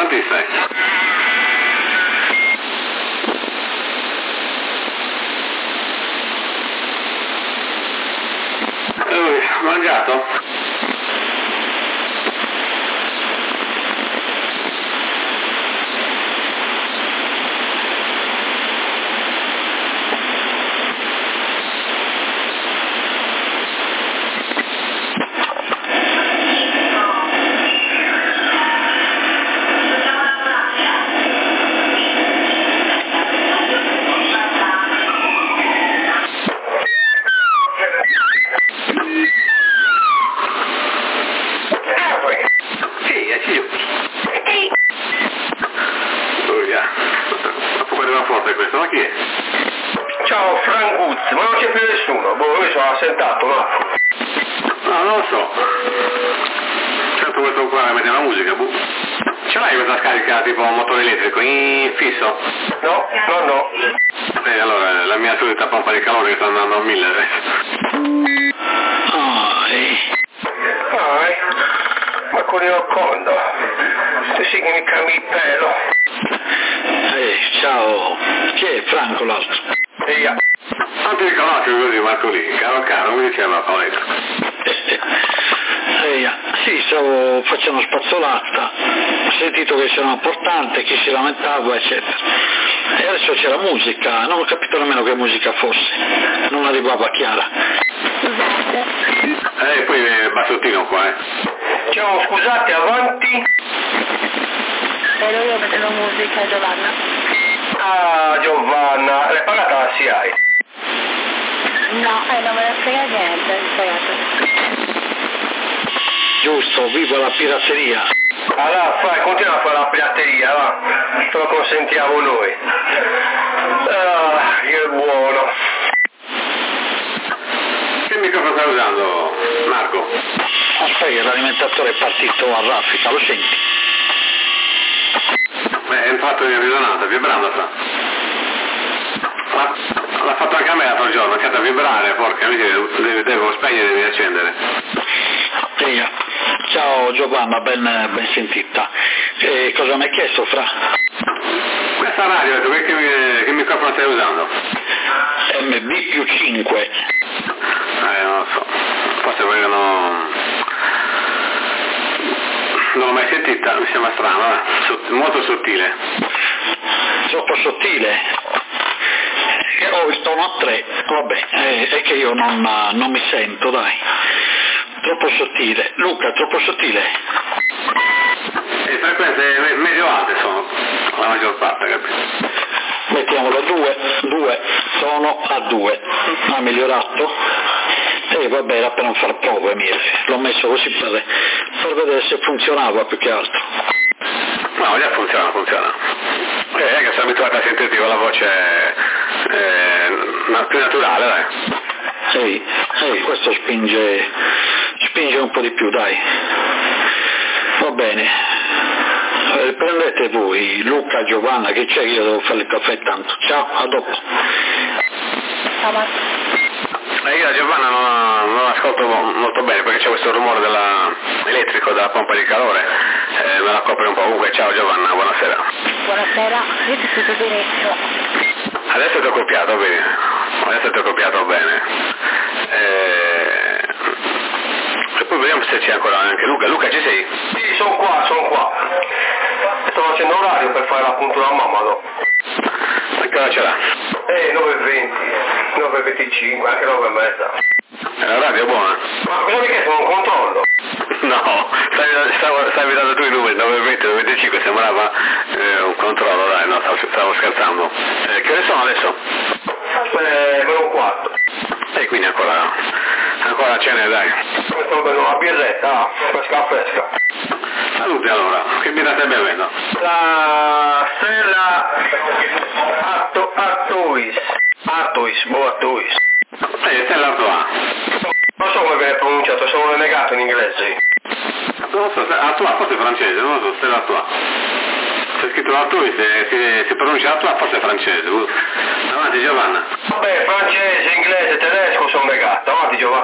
Avanti stai. Mangiato? Ciao Franguzzi, ma non c'è più nessuno, io sono assentato, no? No, non lo so. Certo questo qua mette la musica, Ce l'hai questa scarica tipo motore elettrico in fisso? No. Allora, la mia solita pompa di calore che sta andando a 1000 adesso. Ma con il condo, tu sì che mi cambi il pelo. Ciao, chi è Franco l'altro? Io. Non ti riconosci così Marco lì, caro, come diceva Paoletto. Sì, stavo facendo spazzolata, ho sentito che c'era un portante, chi si lamentava, eccetera. E adesso c'era musica, non ho capito nemmeno che musica fosse, non arrivava chiara. Poi bassottino qua, Ciao, scusate, avanti. Ero io mettevo musica, Giovanna. Ah, Giovanna, l'hai pagata la SIAE? No, non me ne frega niente, Giusto, viva la pirateria. Allora, continua a fare la pirateria, va? Te lo consentiamo noi. Che buono. Che microfono stai usando, Marco? Aspetta, l'alimentatore è partito a raffica, lo senti? È un fatto di risonanza, vibrando sta. L'ha fatto anche a me l'altro giorno, che da vibrare, porca miseria, devo spegnere e devi accendere. Ciao Giovanna, ben sentita. Cosa mi hai chiesto, Fra? Questa radio, che microfono stai usando? MB+5. Non lo so, forse perché non l'ho mai sentita, mi sembra strano, molto sottile. Troppo sottile? Ho il tono a 3, vabbè, è che io non mi sento, dai. Troppo sottile. Luca, troppo sottile? Le frequenze medio alte sono, la maggior parte, capito? Mettiamolo a 2, sono a 2. Ha migliorato? Vabbè, era per non far prove mie. L'ho messo così per vedere se funzionava più che altro. No, già funziona. È che sono abituato a sentirti con la voce più naturale, dai. Questo spinge un po' di più, dai. Va bene. Prendete voi, Luca, Giovanna, che c'è che io devo fare il caffè tanto. Ciao, a dopo. Io Giovanna non ascolto molto bene perché c'è questo rumore elettrico della pompa di calore, me la copre un po' ovunque. Ciao Giovanna, buonasera. Buonasera, io ti sento benissimo. Adesso ti ho copiato bene. E poi vediamo se c'è ancora anche Luca. Luca, ci sei? Sì, sono qua. Sto facendo orario per fare la puntura a mamma, no? A che ora ce l'ha? 9:20, 9:25, anche 9:30. La radio è buona? Ma cosa mi chiesto? Un controllo? No, stavi dando tu i numeri, 9:20, 9:25, sembrava un controllo, dai, no, stavo scherzando. Che ore sono adesso? Meno un quarto. E quindi ancora cene, dai. Sto bevendo una birretta, fresca. Salute allora, che birra stai bevendo? La Stella Artois. Stella Artois. Non so come viene pronunciato, sono negato in inglese. Non lo so, Artois forse è francese, non lo so, Stella Artois. C'è scritto Artois, si pronuncia Artois, forse è francese. Avanti Giovanna. Vabbè, francese, inglese, tedesco sono negato, avanti Giovanna.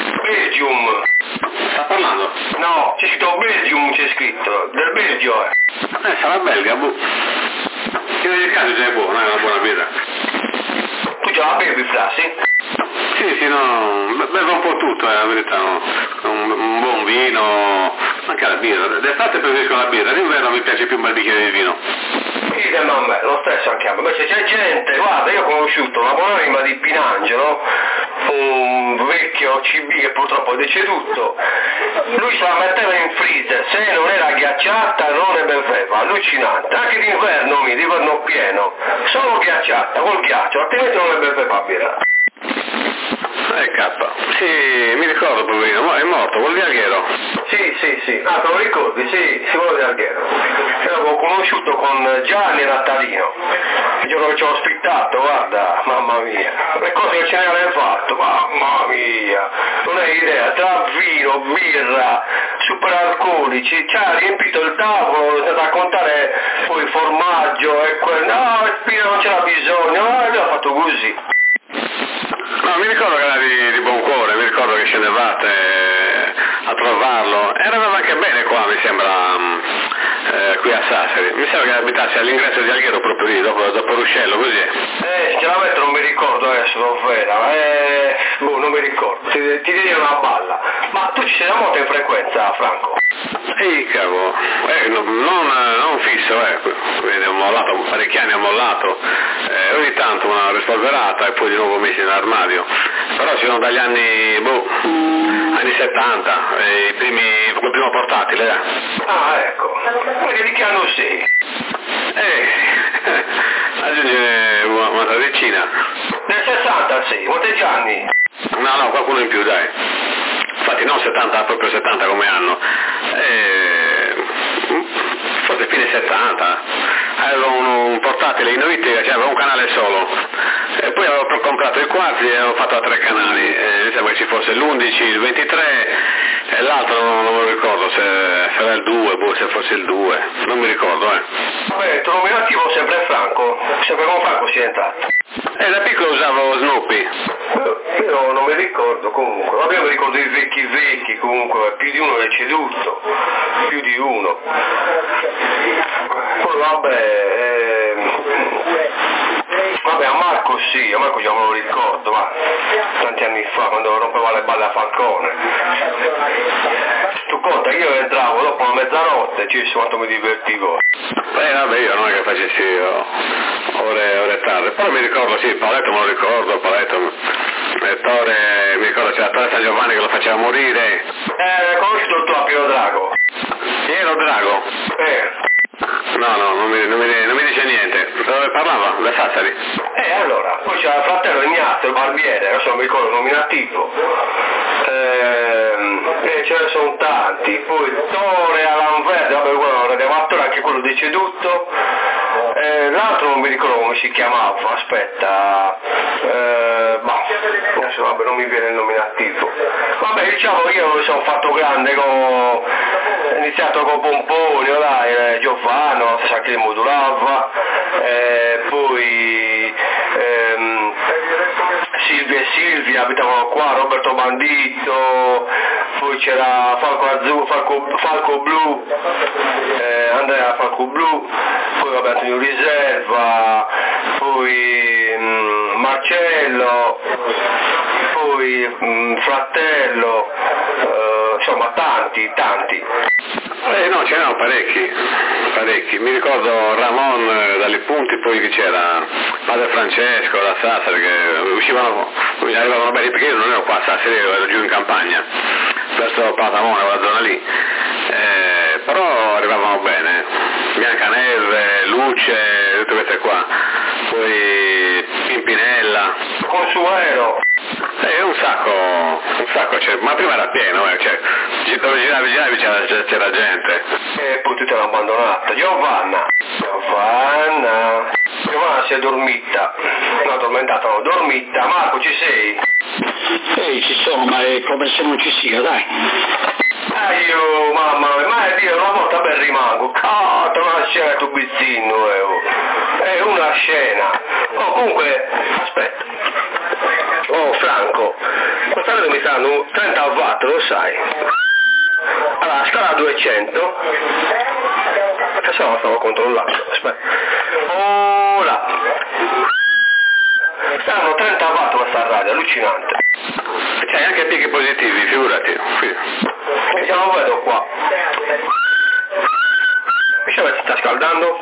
Belgium. Sta parlando? No, c'è scritto Belgium, del Belgio. Sarà belga, boh. In ogni caso già è buona, è una buona birra. Tu già la bevi, Frasi? Sì, no, bevo un po' tutto, la verità, no. Un buon vino, anche la birra. D'estate preferisco la birra, d'inverno mi piace più un bel bicchiere di vino. Idem a me, lo stesso anche a me. Invece c'è gente, guarda, io ho conosciuto una buonanima di Pinangelo, un vecchio CB che purtroppo è deceduto. Lui se la metteva in freezer, se non era ghiacciata non ne beveva, allucinante. Anche d'inverno pieno, solo ghiacciata, col ghiaccio, altrimenti non ne beveva birra. Sì, mi ricordo poverino, è morto, vuol dire Alghero. Sì, te lo ricordi? Sì, quello di Alghero. Io l'avevo conosciuto con Gianni Natalino, il giorno che ci ho ospitato, guarda, mamma mia, le cose che ce ne aveva fatto, mamma mia, non hai idea, tra vino, birra, superalcolici, ci ha riempito il tavolo, da raccontare poi formaggio e no, Spina non c'era bisogno, lui ha fatto così. No, mi ricordo che era di buon cuore, mi ricordo che scendevate a trovarlo, e eravamo anche bene qua, mi sembra, qui a Sassari. Mi sembra che abitasse all'ingresso di Alghero proprio lì, dopo Ruscello, così. Sinceramente non mi ricordo adesso dove era, non mi ricordo, ti direi una balla. Ma tu ci sei da molto in frequenza, Franco? Cavolo, non fisso, quindi ho mollato, parecchi anni ho mollato, ogni tanto una rispolverata e poi di nuovo messi nell'armadio, però sono dagli anni 70, il primo portatile. Ah, ecco, quindi di che anno sei? Aggiungere una tredicina. Nel 60 sei, quanti anni? No, qualcuno in più, dai. Infatti non 70, proprio 70 come anno. Forse fine 70. Avevo un portatile in Oittega, cioè avevo un canale solo. E poi avevo comprato i quarti e avevo fatto a 3 canali. Mi sembra che ci fosse l'11, il 23 e l'altro non me lo ricordo, se era il 2, se fosse il 2. Non mi ricordo, Vabbè, il tuo nominativo sempre Franco. Sempre con Franco si è entrato. Da piccolo usavo Snoopy. Io non mi ricordo comunque, vabbè, io mi ricordo i vecchi comunque, più di uno è ceduto, più di uno. Poi vabbè a Marco sì, a Marco già me lo ricordo, ma tanti anni fa quando rompeva le balle a Falcone. Tu conta che io entravo dopo la mezzanotte, quanto mi divertivo. Vabbè, io non è che facessi ore tarde, però mi ricordo, sì, il Paletto me lo ricordo, il Paletto, Torre, mi ricordo c'era Torre San Giovanni che lo faceva morire. Conosci il tuo Piero Drago? Piero Drago? No, non mi dice niente. Dove parlava? Da Sassari? Allora, poi c'era il fratello Ignazio, il barbiere, adesso non mi ricordo il nominativo. Ce ne sono tanti, poi Tore Alanverde, vabbè, quello era redattore, anche quello deceduto. L'altro non mi ricordo come si chiamava, aspetta, adesso vabbè, non mi viene il nominativo. Vabbè, diciamo io mi sono fatto grande, ho iniziato con Pomponi, Giovanno, sa che modulava, poi Silvia abitavano qua, Roberto Bandito, poi c'era Falco Blu, Andrea Falco Blu, poi vabbè Antonio Riserva, poi Marcello, poi Fratello, insomma tanti. No, c'erano parecchi, mi ricordo Ramon dalle Punti, poi c'era Padre Francesco da Sassari che arrivavano bene, perché io non ero qua a Sassari, ero giù in campagna, verso Patamone, quella zona lì, però arrivavano bene, Biancaneve, Luce, tutte queste qua, poi Pimpinella, Consuelo. Un sacco c'è, ma prima era pieno, dove giravi c'era gente. E poi tu te l'hai abbandonata. Giovanna si è dormita, no, addormentata, no, dormita. Marco, ci sei? Ci sono, ma è come se non ci sia, dai. Io, mamma, ma è vero, una volta ben rimango, una scena tu bizzino, è una scena. Comunque, aspetta. Franco, quest'anno mi stanno 30 watt, lo sai? Allora, scala 200, adesso lo stavo controllando, aspetta. Ora, stanno 30 watt questa radio, allucinante. C'hai anche picchi positivi, figurati. Se lo vedo qua. Mi sa che si sta scaldando.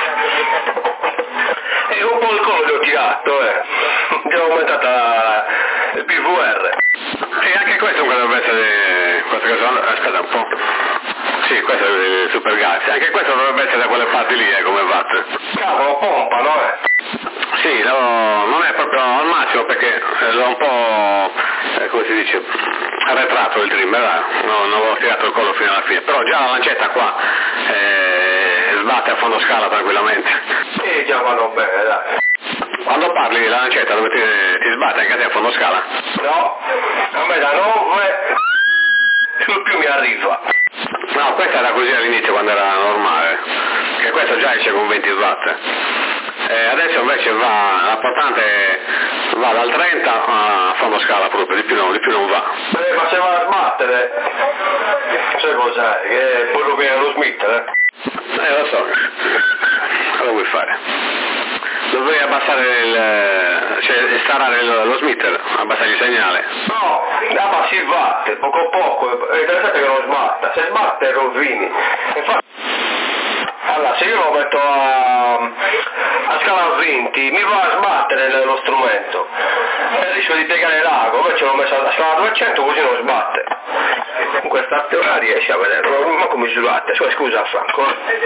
E un po' il collo ho tirato, Già aumentata il PVR. E anche questo potrebbe essere, aspetta un po'. Sì, questo è il super gas, anche questo dovrebbe essere da quelle parti lì, come watt. Cavolo, pompa, no? Sì, non è proprio al massimo perché l'ho un po', come si dice, arretrato il trimmer, non avevo tirato il collo fino alla fine, però già la lancetta qua sbatte a fondo scala tranquillamente. Già vanno bene, dai. Quando parli della lancetta dove ti sbatte anche a te a fondo scala? No, a me da 9 sul più mi arriva. No, questa era così all'inizio quando era normale, che questo già esce con 20 watt. Adesso invece la portante va dal 30 a fondo scala proprio, di più non va. Ma se va a sbattere, sai cos'è? Che poi lo viene lo smettere. Lo so, cosa vuoi fare? Dovrei abbassare cioè estrarre lo smitter, abbassare il segnale. No, abbassi il watt, poco a poco, è interessante che non sbatta, se sbatte rovini. Infatti, allora se io lo metto a scala 20 mi va a sbattere nello strumento e rischio di piegare l'ago, invece l'ho messo a scala 200 così non sbatte. Con questa teoria riesci a vedere, ma come misurate? Scusa Franco.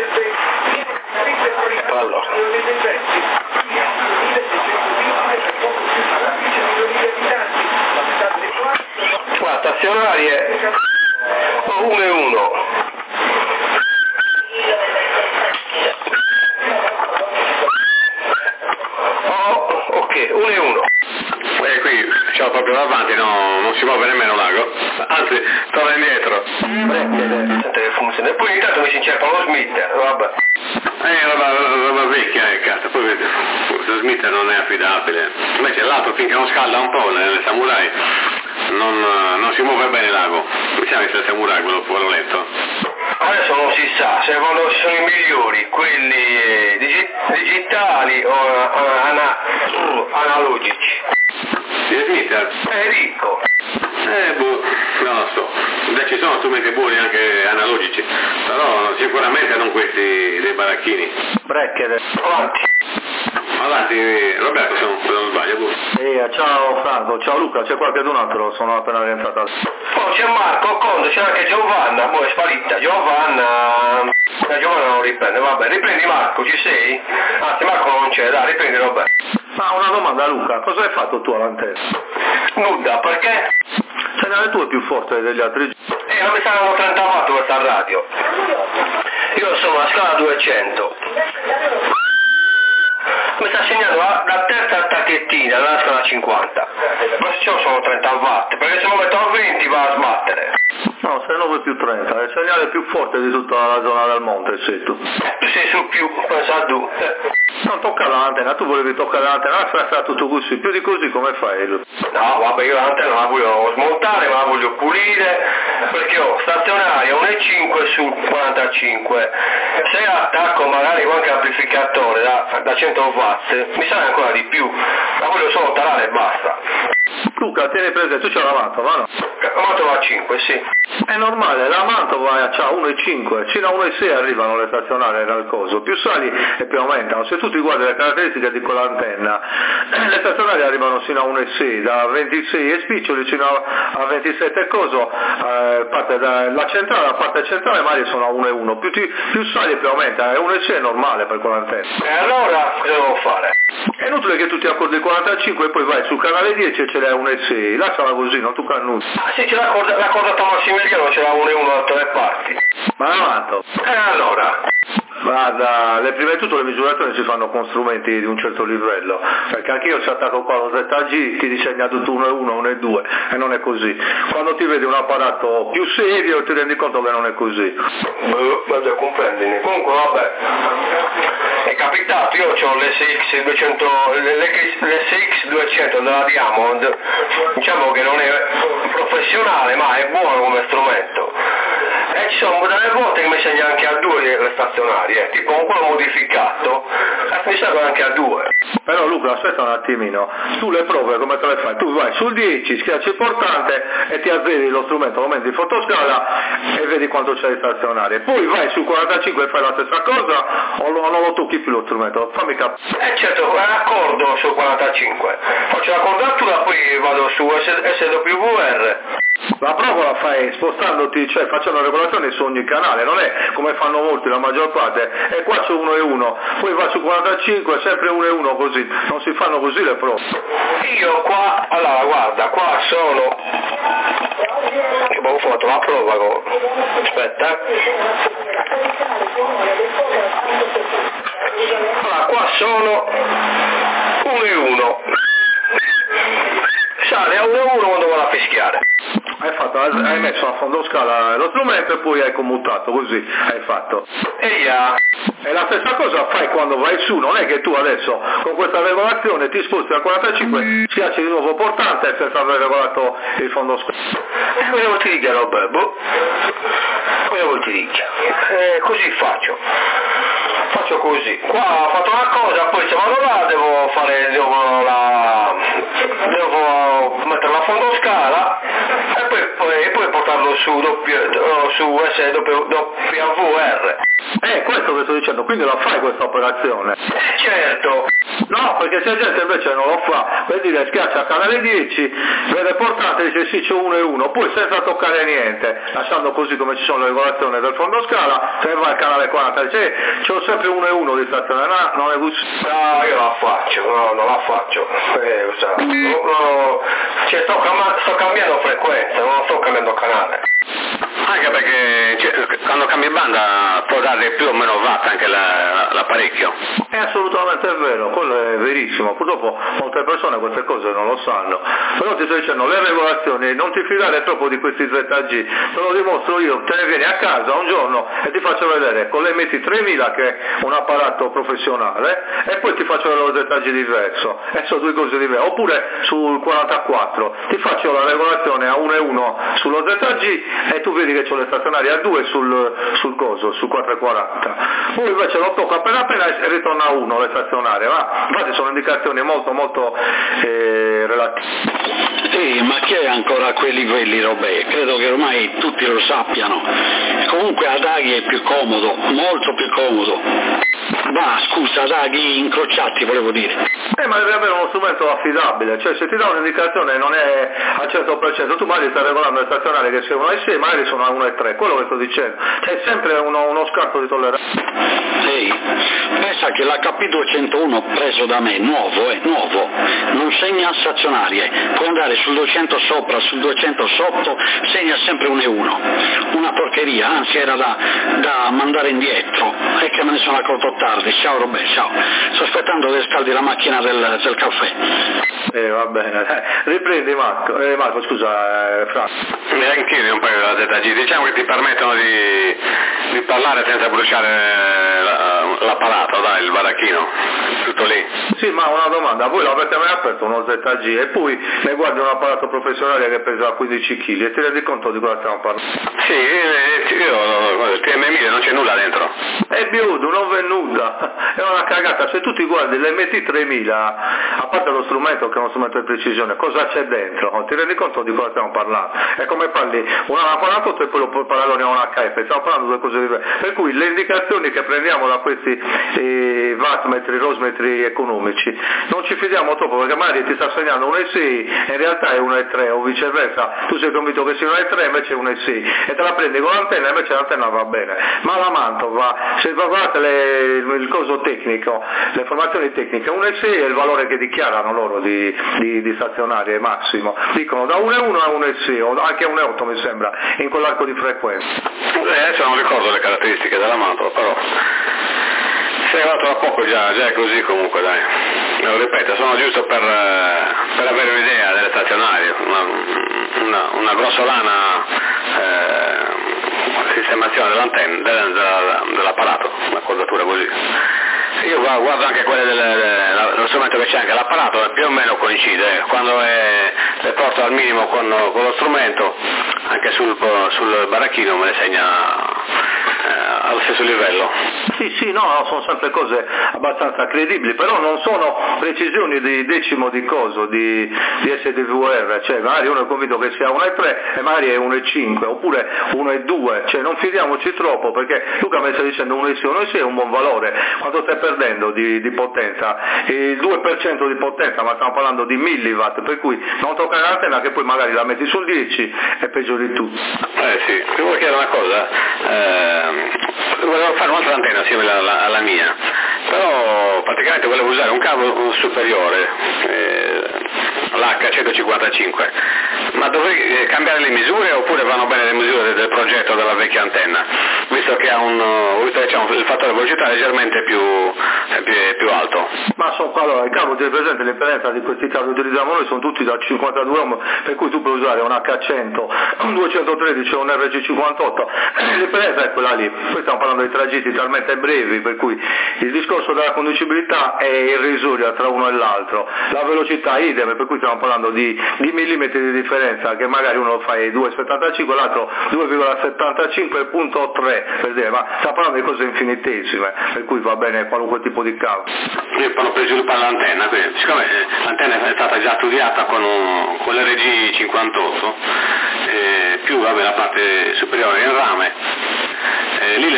Allora. La stazionarie 1 e 1. Ok, 1 e 1. Qui c'ho proprio davanti, non si muove nemmeno l'ago, anzi torna indietro. Sente che funziona. E poi intanto mi si incerca lo smitter, vabbè. Roba vecchia, cazzo, poi questo smitter non è affidabile. Invece l'altro finché non scalda un po' nelle samurai non si muove bene l'ago. Mi sa che è il samurai quello lento. Adesso non si sa se sono i migliori, quelli digitali o analogici. Il smitter? È ricco. Non lo so. Beh, ci sono strumenti buoni anche analogici, però sicuramente non questi dei baracchini. Brekker. Avanti, Roberto, se non sbaglio. Ciao Franco, ciao Luca, c'è qualcun altro? Sono appena rientrato. Oh, c'è Marco, Conte, c'è anche Giovanna, poi è sparita. Giovanna non riprende, vabbè, riprendi Marco, ci sei? Anzi Marco non c'è, dai, riprendi Roberto. Ma una domanda Luca, cosa hai fatto tu all'antenna? Nuda, perché? Il segnale tuo è più forte degli altri. Non mi stanno 30 watt questa radio. Io sono a scala 200. Mi sta segnando la terza tacchettina, la scala 50. Questo sono 30 watt, perché se lo metto a 20 va a sbattere. No, sei 9 più 30, è il segnale più forte di tutta la zona del monte, sei tu. Tu sei su più, pensa tu. Non tocca l'antenna, tu volevi toccare l'antenna, fa tutto così, più di così come fai? No, vabbè, io l'antenna la voglio smontare, ma la voglio pulire, perché ho stazionaria 1,5 su 45. Se attacco magari qualche amplificatore da 100 watt, mi serve ancora di più, la voglio solo tarare e basta. Luca, tieni presente, tu c'hai la Mantova, no? La Mantova a 5, sì. È normale, la Mantova c'ha 1,5, fino a 1,6 arrivano le stazionarie nel coso, più sali e più aumentano. Se tu ti guardi le caratteristiche di quell'antenna, le stazionarie arrivano fino a 1,6, da 26 e spiccioli fino a 27 e coso, la parte centrale magari sono a 1,1, più sali e più aumenta, e 1,6 è normale per quell'antenna. E allora cosa devo fare? È inutile che tu ti accordi il 45 e poi vai sul canale 10 e ce l'hai 1,6, lasciala così, non tocca nulla. Ah sì, c'è la cordata Massimiliano, c'è la 1,1 da 3 parti. Ma avanti. Allora? Guarda, prima di tutto le misurazioni si fanno con strumenti di un certo livello, perché anche io ci attacco qua lo ZG, ti disegna tutto 1,1, 1,2 e non è così. Quando ti vedi un apparato più serio ti rendi conto che non è così. Vabbè, comprendimi. Comunque vabbè, è capitato, io ho l'SX 200, l'SX 200 della Diamond, diciamo che non è professionale ma è buono come strumento. sono delle volte che mi segna anche a 2 le stazionarie, tipo con quello modificato, mi serve anche a 2. Però Luca, aspetta un attimino, tu le prove come te le fai? Tu vai sul 10, schiacci il portante e ti azzeri lo strumento, lo metti in fotoscala e vedi quanto c'è di stazionarie. Poi vai sul 45 e fai la stessa cosa o non lo tocchi più lo strumento? Fammi capire. Certo, accordo sul 45, faccio la cordatura, poi vado su SWR. La prova la fai spostandoti, cioè facendo regolazioni su ogni canale, non è come fanno molti, la maggior parte, e qua c'è 1 e 1, poi va su 45, sempre 1 e 1 così, non si fanno così le prove. Io qua, allora guarda, qua sono, che avevo fatto la prova con, aspetta, allora qua sono 1 e 1, sale a 1 e 1 quando vado a fischiare. Hai messo a fondo scala lo strumento e poi hai commutato, così hai fatto. E ya. E la stessa cosa fai quando vai su, non è che tu adesso con questa regolazione ti sposti al 45, schiacci di nuovo portante senza aver regolato il fondo scala. Cosa vuol dire Roberto? Cosa vuol dire? Così faccio così. Qua ho fatto una cosa, poi se vado là devo mettere la fondoscala e poi portarlo su SWR. Questo che sto dicendo, quindi la fai questa operazione? Certo. No, perché c'è gente invece non lo fa, per dire schiaccia canale 10, vede portante e dice sì c'è 1 e 1, poi senza toccare niente, lasciando così come ci sono le regolazioni del fondo scala, se va al canale 40 dice c'ho sempre 1 e 1 di stazione, no, non è così. No, io la faccio, non la faccio, cioè sto cambiando frequenza, non sto cambiando canale. Anche perché quando cambi banda può dare più o meno watt anche l'apparecchio. È assolutamente vero, quello è verissimo, purtroppo molte persone queste cose non lo sanno, però ti sto dicendo le regolazioni, non ti fidare troppo di questi ZG, te lo dimostro io, te ne vieni a casa un giorno e ti faccio vedere con l'MT3000 che è un apparato professionale e poi ti faccio vedere lo ZG diverso, e sono due cose diverse, oppure sul 44 ti faccio la regolazione a 1 e 1 sullo ZG e tu vedi che c'ho le stazionarie a 2 sul coso, sul 440, poi invece lo tocco appena e ritorna a 1 le stazionarie, ma infatti sono indicazioni molto relative. Sì, ma chi è ancora a quei livelli, Robè? Credo che ormai tutti lo sappiano. Comunque ad aghi è più comodo, molto più comodo. Ma scusa, ad aghi incrociati volevo dire. Ma devi avere uno strumento affidabile, cioè se ti dà un'indicazione non è al 100%, tu magari stai regolando le stazionarie che sono a 1,6, magari sono a 1,3, quello che sto dicendo, c'è sempre uno scarto di tolleranza. Sì, pensa che l'HP201 preso da me, nuovo, non segna stazionarie, può andare sul 200 sopra, sul 200 sotto, segna sempre 1 e 1, una porcheria, anzi era da mandare indietro, è che me ne sono accorto tardi. Ciao Robè, ciao, sto aspettando che scaldi la macchina del caffè. Va bene, riprendi Marco, scusa Franco. Anch'io un paio della ZG, diciamo che ti permettono di parlare senza bruciare l'apparato, dai, il baracchino, tutto lì. Sì, ma una domanda, voi l'avete mai aperto uno ZG e poi ne guardi un apparato professionale che pesa 15 kg e ti rendi conto di cosa stiamo parlando? Sì, io il TM1000 non c'è nulla dentro. È biudo, non v'è nulla, è una cagata, se tu ti guardi l'MT3000, a parte lo strumento che è uno strumento di precisione, cosa c'è dentro? Ti rendi conto di cosa stiamo parlando? È come parli una 48 e poi lo paragoni a una HF, stiamo parlando di due cose diverse, per cui le indicazioni che prendiamo da questi wattmetri, rosmetri economici, non ci fidiamo troppo perché magari ti sta segnando 1,6 e in realtà è 1,3 o viceversa, tu sei convinto che sia 1,3 invece è 1,6 e te la prendi con l'antenna e invece l'antenna va bene, ma la Mantova, se guardate il coso tecnico, le informazioni tecniche, 1,6 è il valore che dichiarano loro di stazionarie massimo, dicono da 1,1 a 1,6 o anche a 1,8 mi sembra, in quell'arco di frequenza. Adesso non ricordo le caratteristiche della Mantova, però sei arrivato da poco già è così comunque, dai. Lo ripeto, sono giusto per avere un'idea delle stazionarie, una grossolana sistemazione dell'antenna, dell'apparato, una quadratura così. Io guardo anche quelle dello strumento che c'è anche l'apparato, più o meno coincide, quando le porto al minimo con lo strumento anche sul baracchino me le segna allo stesso livello. Sì, no, sono sempre cose abbastanza credibili, però non sono precisioni di decimo di coso, di SDVR, cioè magari uno è convinto che sia 1,3 e magari è 1,5 oppure 1,2, cioè non fidiamoci troppo, perché Luca mi sta dicendo 1,6 è un buon valore, quando stai perdendo di potenza, il 2% di potenza, ma stiamo parlando di milliwatt, per cui non toccare l'antenna che poi magari la metti sul 10 è peggio di tutto. Sì, ti volevo chiedere una cosa, volevo fare un'altra antenna simile alla mia, però praticamente volevo usare un cavo superiore, l'H155, ma dovrei cambiare le misure oppure vanno bene le misure del progetto della vecchia antenna, visto che ha il fattore velocità leggermente più alto? Ma allora, il cavo, tieni presente l'impedenza di questi cavi che utilizziamo noi sono tutti da 52 ohm, per cui tu puoi usare un H100, un 213 o un RG58, l'impedenza è quella lì. Poi stiamo parlando di tragitti talmente brevi, per cui il discorso della conducibilità è irrisoria tra uno e l'altro, la velocità idem, per cui stiamo parlando di millimetri di differenza, che magari uno lo fa ai 2,75, l'altro 2,75.3, per dire, ma stiamo parlando di cose infinitesime, per cui va bene qualunque tipo di cavo. Io parlo per sviluppare l'antenna, quindi siccome l'antenna è stata già studiata con l'RG 58, più la parte superiore in rame, lì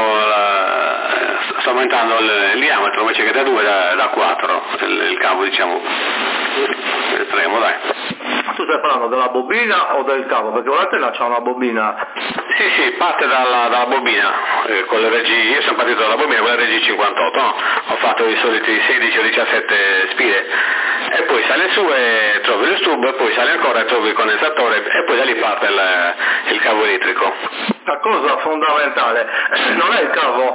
sto aumentando il diametro invece che da 2 da 4, il cavo diciamo estremo, dai. Tu stai parlando della bobina o del cavo? Perché l'antenna c'ha una bobina. Sì, parte dalla bobina, con l'RG, io sono partito dalla bobina con l'RG 58, no? Ho fatto i soliti 16 o 17 spire, e poi sale su e trovi lo stub, e poi sale ancora e trovi il condensatore, e poi da lì parte il cavo elettrico. La cosa fondamentale non è il cavo,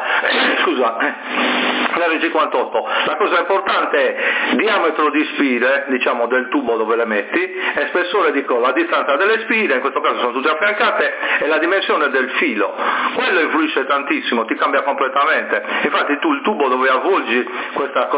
l'R58, la cosa importante è diametro di spire, diciamo del tubo dove le metti, e spessore di colla, la distanza delle spire, in questo caso sono tutte affiancate, e la dimensione del filo. Quello influisce tantissimo, ti cambia completamente. Infatti tu il tubo dove avvolgi queste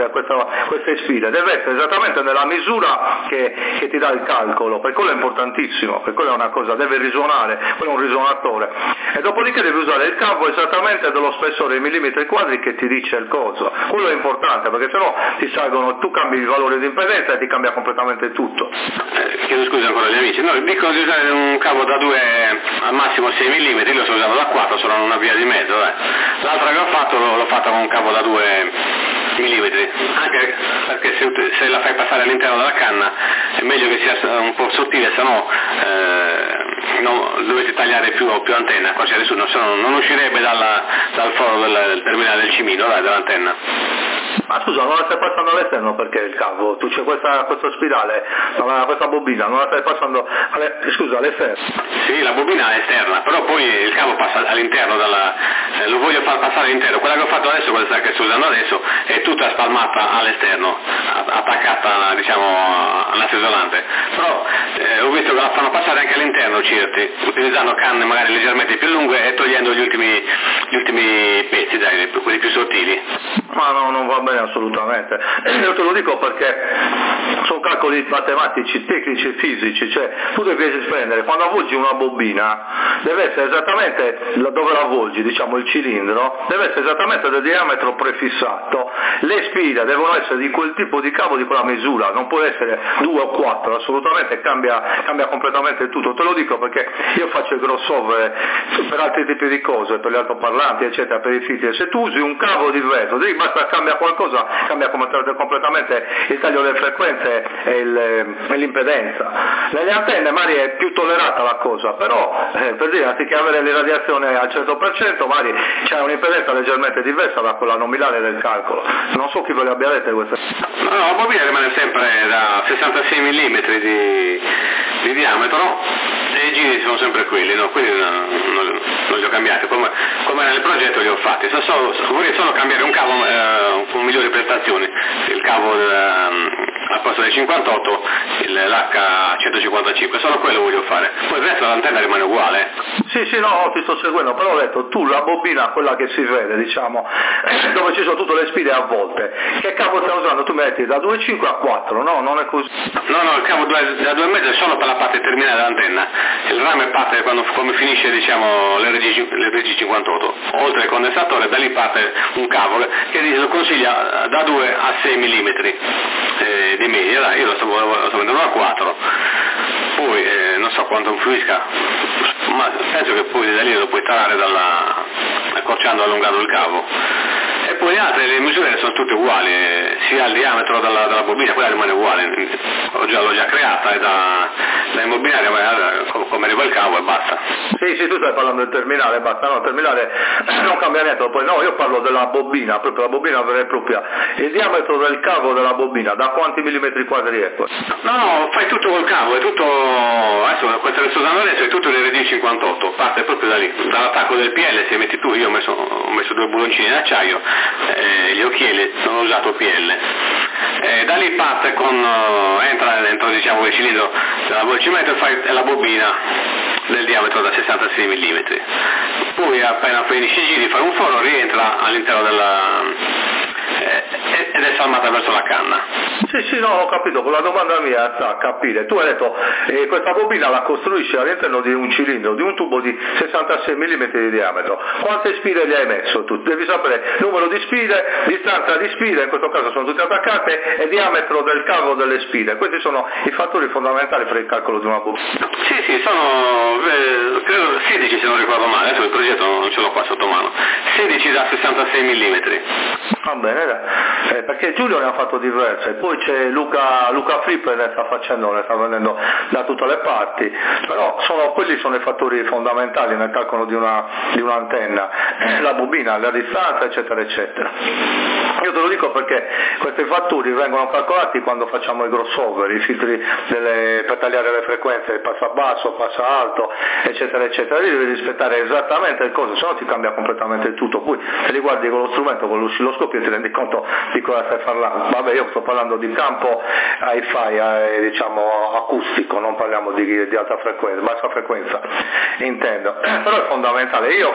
spire deve essere esattamente nella misura che ti dà il calcolo, perché quello è importantissimo, perché quello è una cosa, deve risuonare, quello è un risonatore. E dopodiché devi usare il cavo esattamente dello spessore in millimetri quadri che ti dice il coso. Quello è importante, perché sennò ti salgono, tu cambi il valore di impedenza e ti cambia completamente tutto. Chiedo scusa ancora agli amici, no, dicono di usare un cavo da 2 al massimo 6 mm, io sto usando da 4, sono una via di mezzo, l'altra che ho fatto l'ho fatta con un cavo da 2 mm, anche perché se la fai passare all'interno della canna è meglio che sia un po' sottile, se no dovete tagliare più antenna, così adesso non uscirebbe dal foro del terminale del cimino, dell'antenna. Ma scusa, non la stai passando all'esterno perché il cavo? Tu c'è questo spirale, questa bobina, non la stai passando all'esterno? Sì, la bobina è esterna, però poi il cavo passa all'interno, lo voglio far passare all'interno. Quella che ho fatto adesso, quella che sto usando adesso, è tutta spalmata all'esterno, attaccata diciamo all'assisolante. Però ho visto che la fanno passare anche all'interno certi, utilizzando canne magari leggermente più lunghe e togliendo gli ultimi pezzi, quelli più sottili. Ma no, non va bene assolutamente. Io te lo dico perché sono calcoli matematici, tecnici e fisici, cioè tu devi prendere, quando avvolgi una bobina, deve essere esattamente dove la avvolgi, diciamo il cilindro, deve essere esattamente del diametro prefissato, le spire devono essere di quel tipo di cavo, di quella misura, non può essere 2 o 4, assolutamente cambia completamente tutto. Te lo dico perché io faccio il crossover per altri tipi di cose, per gli altoparlanti eccetera, per i filtri, se tu usi un cavo diverso, basta cambia qualcosa, cambia completamente il taglio delle frequenze e l'impedenza. Nelle antenne magari è più tollerata la cosa, però per dire, anziché avere le radiazioni al 100%, magari c'è un'impedenza leggermente diversa da quella nominale del calcolo. Non so chi ve le abbia dette queste. No, la bobina rimane sempre da 66 mm di diametro e i giri sono sempre quelli, no? Quindi non li ho cambiati, come era nel progetto li ho fatti. Vorrei solo cambiare un cavo con migliori prestazioni, il cavo al posto del 58, l'H155, solo quello voglio fare, poi il resto dell'antenna rimane uguale. Sì, no, ti sto seguendo, però ho detto tu la bobina, quella che si vede, diciamo, dove ci sono tutte le spine avvolte, che cavo stai usando? Tu metti da 2,5 a 4, no? Non è così? No, il cavo da 2,5 è solo per la parte terminale dell'antenna, il rame parte come finisce, diciamo, l'RG58, oltre al condensatore, da lì parte un cavo che lo consiglia da 2 a 6 mm di media, dai, io lo sto vendendo a 4, poi non so quanto influisca, ma penso che poi da lì lo puoi tarare accorciando, allungando il cavo. E poi le misure sono tutte uguali, sia il diametro della bobina, quella rimane uguale, l'ho già creata, e da imbobinare come arriva il cavo e basta. Sì, tu stai parlando del terminale, basta, no, il terminale non cambia niente, poi no, io parlo della bobina, proprio la bobina vera e propria. Il diametro del cavo della bobina, da quanti millimetri quadri è? No, fai tutto col cavo, è tutto, adesso questo che sto usando adesso è tutto l'RD58, parte proprio da lì, dall'attacco del PL, se metti tu, io ho messo 2 buloncini in acciaio, gli occhiali, non ho usato PL. Da lì parte entra dentro, diciamo, il cilindro dell'avvolgimento e fai la bobina del diametro da 66 mm. Poi appena finisci i giri fai un foro, rientra all'interno ed è salmata verso la canna. Sì, no, ho capito, con la domanda mia sta a capire. Tu hai detto questa bobina la costruisci all'interno di un cilindro, di un tubo di 66 mm di diametro. Quante spire gli hai messo tu? Devi sapere numero di spire, distanza di spire, in questo caso sono tutte attaccate, e diametro del cavo delle spire. Questi sono i fattori fondamentali per il calcolo di una bobina. Sì, sono credo 16 se non ricordo male, adesso il progetto non ce l'ho qua sotto mano, 16 da 66 mm. Va bene, perché Giulio ne ha fatto diverse, poi c'è Luca Frippe ne sta vendendo da tutte le parti, però quelli sono i fattori fondamentali nel calcolo di un'antenna, la bobina, la distanza, eccetera, eccetera. Io te lo dico perché questi fattori vengono calcolati quando facciamo i crossover, i filtri per tagliare le frequenze, passa basso, passa alto, eccetera, eccetera. Lì devi rispettare esattamente le cose, se no ti cambia completamente il tutto. Poi se li guardi con lo strumento, con l'oscilloscopio, ti rendi conto di cosa stai parlando. Vabbè, io sto parlando di campo hi-fi, diciamo acustico, non parliamo di alta frequenza, bassa frequenza, intendo. Però è fondamentale. Io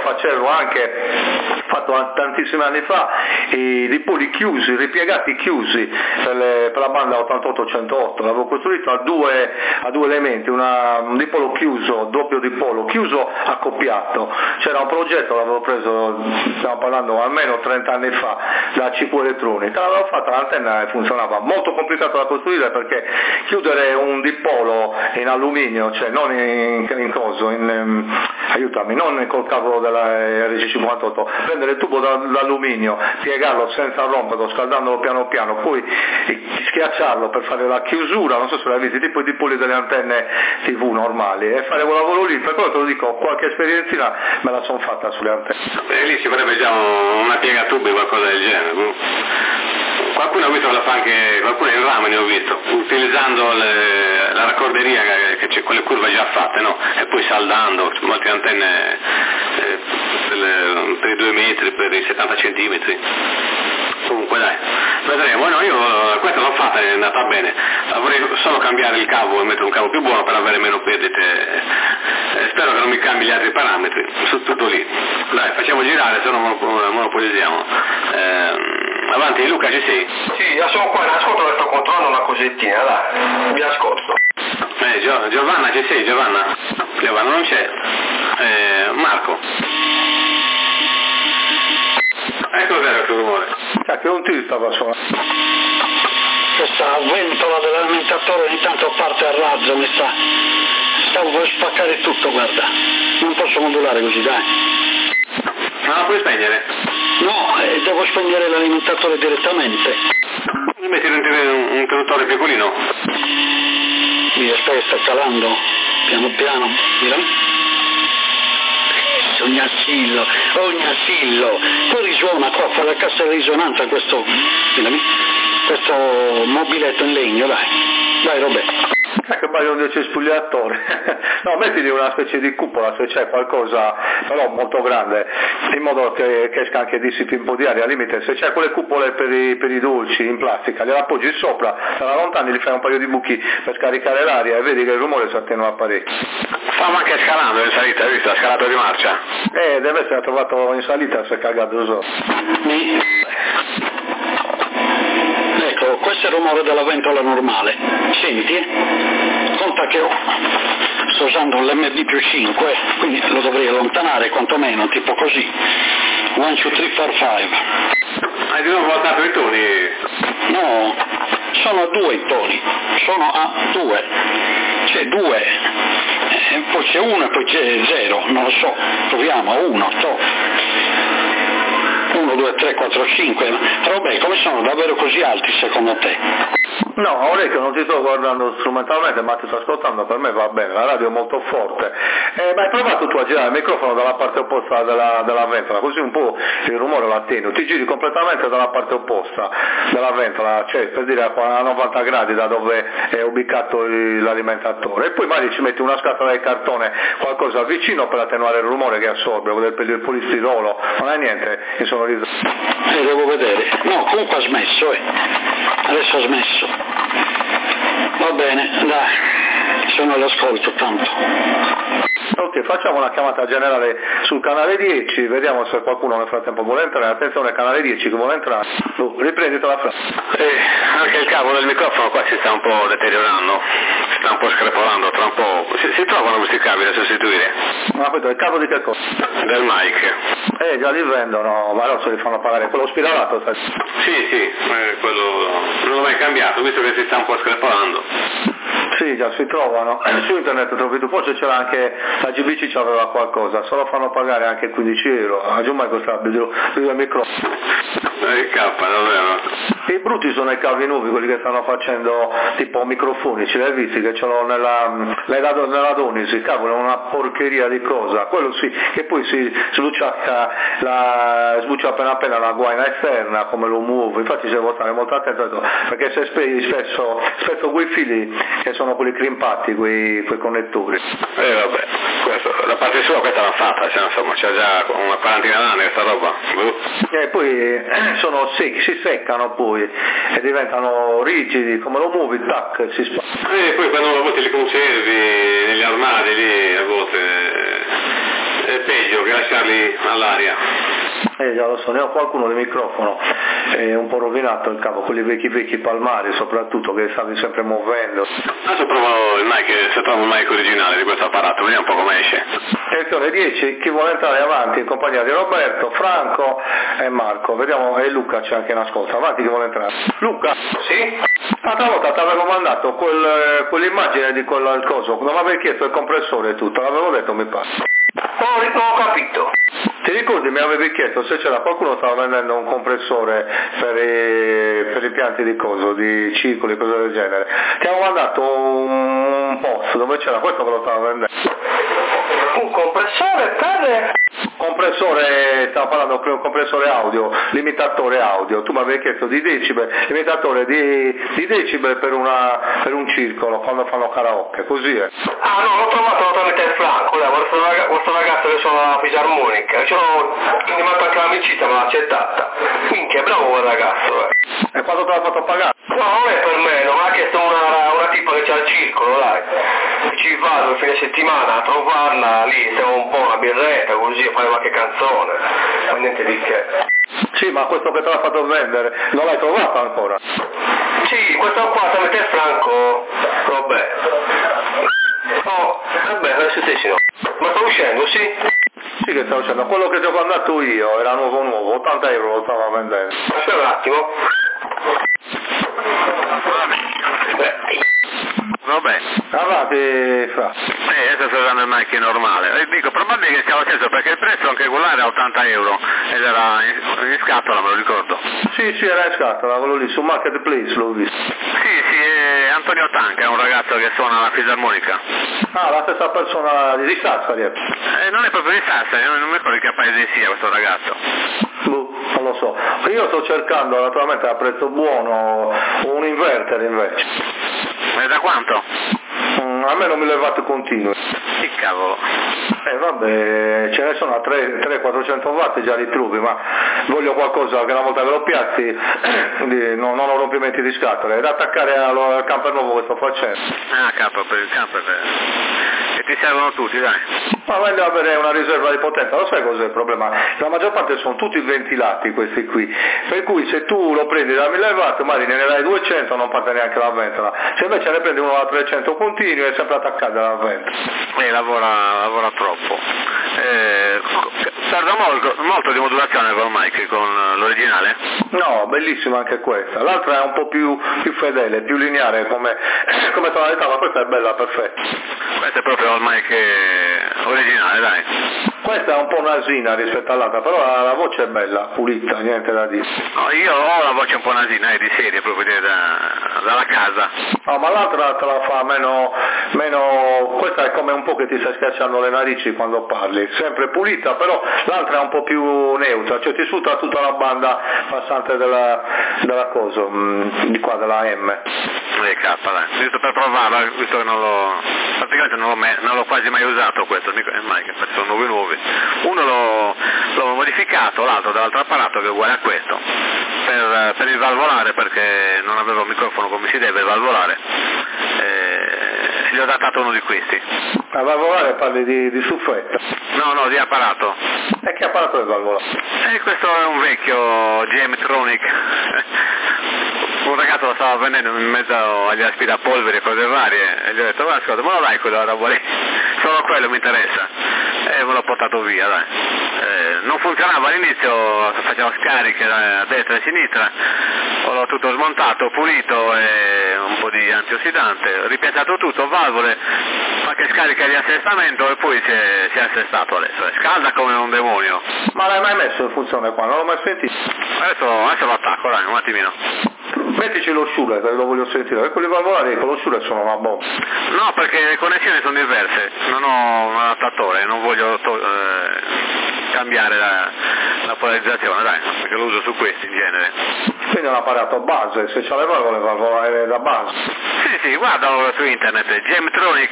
fatto tantissimi anni fa i dipoli chiusi, ripiegati chiusi per la banda 88-108, l'avevo costruito a due elementi, un dipolo chiuso, doppio dipolo chiuso accoppiato. C'era un progetto, l'avevo preso, stiamo parlando almeno 30 anni fa, da CPU Elettronica, l'avevo fatta l'antenna e funzionava. Molto complicato da costruire perché chiudere un dipolo in alluminio, cioè non non col cavo della RG58, prendere il tubo d'alluminio, piegarlo senza romperlo, scaldandolo piano piano, poi schiacciarlo per fare la chiusura, non so se l'hai visto, tipo i dipoli delle antenne TV normali, e fare quel lavoro lì. Per quello te lo dico, qualche esperienzina me la sono fatta sulle antenne. E lì ci vorrebbe già una piegatubi o qualcosa del genere. Qualcuno ha visto che la fa anche, qualcuno in rame ne ho visto, utilizzando la raccorderia che c'è, quelle curve già fatte, no? E poi saldando, molte antenne per i 2 metri, per i 70 centimetri. Comunque dai, vedremo. No, io questa l'ho fatta, è andata bene. Vorrei solo cambiare il cavo e mettere un cavo più buono per avere meno perdite. Spero che non mi cambi gli altri parametri, su tutto lì. Dai, facciamo girare, se no monopolizziamo. Avanti, Luca, ci sei? Sì, io sono qua in ascolto e sto controllando una cosettina, dai, vi ascolto. Giovanna, ci sei, Giovanna? Giovanna non c'è. Marco? Cos'era quel rumore? Che non ti stava suonando? Questa ventola dell'alimentatore ogni tanto parte a razzo, stavo per spaccare tutto, guarda. Non posso modulare così, dai. Non la puoi spegnere? No, devo spegnere l'alimentatore direttamente. Metti un interruttore piccolino? Via, sta calando, piano piano, mira. Ognasillo, poi risuona qua, fa la cassa di risonanza questo mobiletto in legno, dai Roberto. Che bello un cespugliatore. No, mettili una specie di cupola se c'è qualcosa, però molto grande, in modo che esca anche dissipi un po' di aria. Al limite, se c'è quelle cupole per i dolci in plastica, gliela appoggi sopra, se la allontani gli fai un paio di buchi per scaricare l'aria e vedi che il rumore si attenua parecchio. Stava anche scalando in salita, hai visto? Ha scalato di marcia. Deve essere trovato in salita, si è cagato solo. Ecco, questo è il rumore della ventola normale. Senti? Conta che sto usando l'MB più 5, quindi lo dovrei allontanare quantomeno, tipo così. 1, 2, 3, 4, 5. Hai di nuovo voltato i toni? No, sono a 2 i toni, sono a 2, c'è 2, poi c'è 1 e poi c'è 0, non lo so, proviamo a 1, 1, 2, 3, 4, 5, vabbè, come sono davvero così alti secondo te? No, Orecchio, non ti sto guardando strumentalmente, ma ti sto ascoltando, per me va bene, la radio è molto forte. Ma hai provato tu a girare il microfono dalla parte opposta della ventola, così un po' il rumore lo attenui, ti giri completamente dalla parte opposta della ventola, cioè per dire a 90 gradi da dove è ubicato l'alimentatore, e poi magari ci metti una scatola di cartone, qualcosa vicino per attenuare il rumore che assorbe, il polistirolo, non è niente insonorizzato. Devo vedere, no, comunque ha smesso, adesso ha smesso. Va bene, dai, sono all'ascolto tanto. Ok, facciamo una chiamata generale sul canale 10, vediamo se qualcuno nel frattempo vuole entrare. Attenzione, canale 10 che vuole entrare. Riprenditi la frase. Anche il cavo del microfono qua si sta un po' deteriorando, si sta un po' screpolando, tra un po'. Si trovano questi cavi da sostituire? Ma poi il cavo di che cosa? Del mic. Già li vendono, ma adesso li fanno pagare, quello spiralato, sai? Sì, quello non l'ho mai cambiato, visto che si sta un po' screpolando. Sì, già si trovano, su internet trovi tu, forse c'era anche, la GBC c'aveva qualcosa, solo fanno pagare anche 15 euro, a Giumai costa il microfono. Il K, davvero. I brutti sono i cavi nuovi, quelli che stanno facendo tipo microfonici, li hai visti che ce l'ho nella Donisi, cavolo, è una porcheria di cosa, quello sì, che poi si sbuccia appena la guaina esterna, come lo muovo, infatti si deve stare molto attento, perché se spesso quei fili che sono quelli crimpati, quei connettori. Vabbè, la parte sua questa l'ha fatta, cioè, insomma, c'è già una quarantina d'anni questa roba. E poi si seccano poi e diventano rigidi, come lo muovi, tac, si spacca. E poi quando a volte li conservi negli armadi lì, a volte è peggio che lasciarli all'aria. Già lo so, ne ho qualcuno di microfono, è un po' rovinato il cavo, quelli vecchi palmari soprattutto, che stavi sempre muovendo. Adesso provo il mic, se trovo il mic originale di questo apparato, vediamo un po' come esce. Attenzione, 10, chi vuole entrare avanti in compagnia di Roberto, Franco e Marco, vediamo, e Luca c'è anche in ascolto, avanti chi vuole entrare. Luca? Sì? L'altra volta ti avevo mandato quell'immagine di quel coso, non avevi chiesto il compressore e tutto, l'avevo detto mi pare. Non ho capito. Ti ricordi, mi avevi chiesto se c'era qualcuno stava vendendo un compressore per i pianti di coso, di circoli, cose del genere. Ti avevo mandato un post dove c'era questo che lo stava vendendo. Un compressore per... Compressore, stavo parlando di un compressore audio, limitatore audio, tu mi avevi chiesto di decibel, limitatore di decibel per un circolo quando fanno karaoke, così è. Ah no, l'ho trovato tramite il Franco, questo ragazzo che suona la fisarmonica, mi ha fatto anche l'amicizia, ma l'ha accettata. Minchia, bravo quel ragazzo. E quando te l'ha fatto pagare? No, non è per me, non ha chiesto una tipa che c'ha il circolo, dai. Ci vado il fine settimana a trovarla lì, stiamo un po' una birretta così a fare qualche canzone, ma niente di che. Sì, ma questo che te l'ha fatto vendere, non l'hai trovato ancora? Sì, questo qua tramite il Franco, vabbè. Oh, vabbè, adesso sì, no. Ma sta uscendo, sì? Sì che sta uscendo, quello che ti ho mandato io era nuovo, 80 euro lo stava vendendo. Aspetta un attimo. Vabbè. Avanti, Fra. Adesso sto usando il mic normale. Dico, probabile che sia lo stesso perché il prezzo anche quello era 80 euro ed era in scatola, me lo ricordo. Sì, era in scatola, quello lì, su Marketplace l'ho visto. Sì, è Antonio Tanca, è un ragazzo che suona la fisarmonica. Ah, la stessa persona di Sassari. Non è proprio di Sassari, non mi ricordo che paese sia questo ragazzo. Non lo so. Io sto cercando naturalmente a prezzo buono un inverter invece. E da quanto? A me non mi levate continue. Che cavolo? Vabbè, ce ne sono a 300-400 watt già li trovi, ma voglio qualcosa che una volta che lo piazzi non ho rompimenti di scatole, è da attaccare al camper nuovo che sto facendo. Ah, per il camper. E ti servono tutti, dai. Ma voglio avere una riserva di potenza, lo sai cos'è il problema? La maggior parte sono tutti ventilati questi qui, per cui se tu lo prendi da 1000 watt magari ne dai 200 non parte neanche la ventola, se invece ne prendi uno da 300 continui è sempre attaccato alla ventola. Lavora troppo. Tarda molto di modulazione con Mike, con l'originale? No, bellissima anche questa, l'altra è un po' più fedele, più lineare come tonalità, ma questa è bella, perfetta. Questo è proprio il Mike originale, dai. Questa è un po' nasina rispetto all'altra, però la voce è bella, pulita, niente da dire. No, io ho la voce un po' nasina, di serie, proprio dalla casa. No, ma l'altra te la fa meno, questa è come un po' che ti stai schiacciando le narici quando parli, sempre pulita, però l'altra è un po' più neutra, cioè ti sfrutta tutta la banda passante della cosa, di qua, della M. K, dai, giusto per provarla, visto che praticamente non l'ho quasi mai usato questo, Mike, sono nuovi. Uno l'ho modificato, l'altro dall'altro apparato che è uguale a questo, per il valvolare, perché non avevo un microfono come si deve valvolare, gli ho adattato uno di questi. A valvolare parli di suffetta? No, di apparato. E che apparato è valvolare? Questo è un vecchio GM-Tronic. Un ragazzo lo stava vendendo in mezzo agli aspirapolveri e cose varie e gli ho detto guarda ascolta, me lo dai quella roba lì, solo quello mi interessa, e me l'ho portato via, dai. Non funzionava all'inizio, faceva scariche a destra e a sinistra, l'ho tutto smontato, pulito e un po' di antiossidante, ripiazzato tutto, valvole, qualche scarica di assestamento e poi si è assestato adesso, scalda come un demonio. Ma l'hai mai messo in funzione qua? Non l'ho mai sentito. Adesso lo attacco, dai, un attimino. Mettici lo Shure, che lo voglio sentire, perché quelli valvolari con lo Shure sono una bomba. No, perché le connessioni sono diverse, non ho un adattatore, non voglio cambiare la polarizzazione, dai, perché lo uso su questi in genere. Quindi è un apparato base, se c'ha le valvole da base. Sì, guarda su internet, GM-Tronic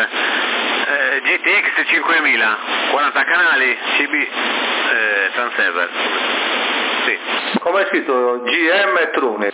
GTX 5000, 40 canali, CB transceiver. Sì. Come è scritto? GM Tronic.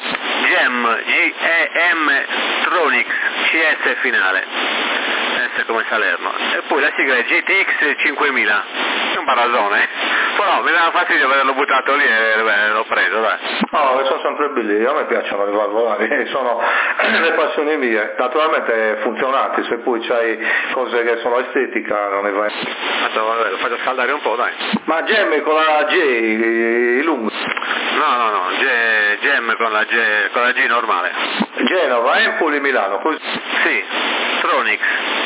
GEM Tronic, CS finale, S come Salerno. E poi la sigla è GTX 5000, è un barazone, però mi dava fastidio averlo buttato lì e l'ho preso, dai. No, sono sempre belli, a me piacciono i valvolari, sono le passioni mie, naturalmente funzionanti, se poi c'hai cose che sono estetica non ne vai. Vabbè, lo faccio scaldare un po', dai. Ma GM con la J, i lunghi? No, GM con la G normale. Genova, Empoli, Milano, così? Sì, Tronic,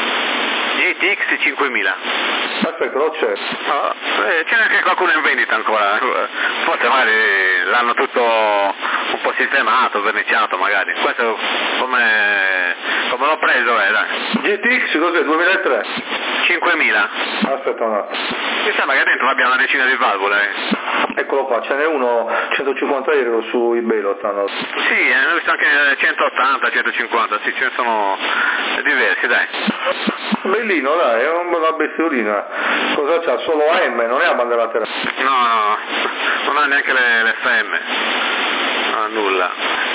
GTX 5000. Aspetta, lo c'è. C'è anche qualcuno in vendita ancora, forse magari l'hanno tutto un po' sistemato, verniciato magari. Questo come l'ho preso dai. GTX cos'è, 2003? 5000. Aspetta un attimo. Mi sembra che dentro abbia una decina di valvole. Eccolo qua, ce n'è uno 150 euro su eBay lo stanno. Sì, ne ho visto anche 180, 150, sì, ce ne sono diversi, dai. Bellino, dai, è una bella bestiolina. Cosa c'ha? Solo AM, non è a banda laterale? No, non ha neanche le FM, non ha nulla.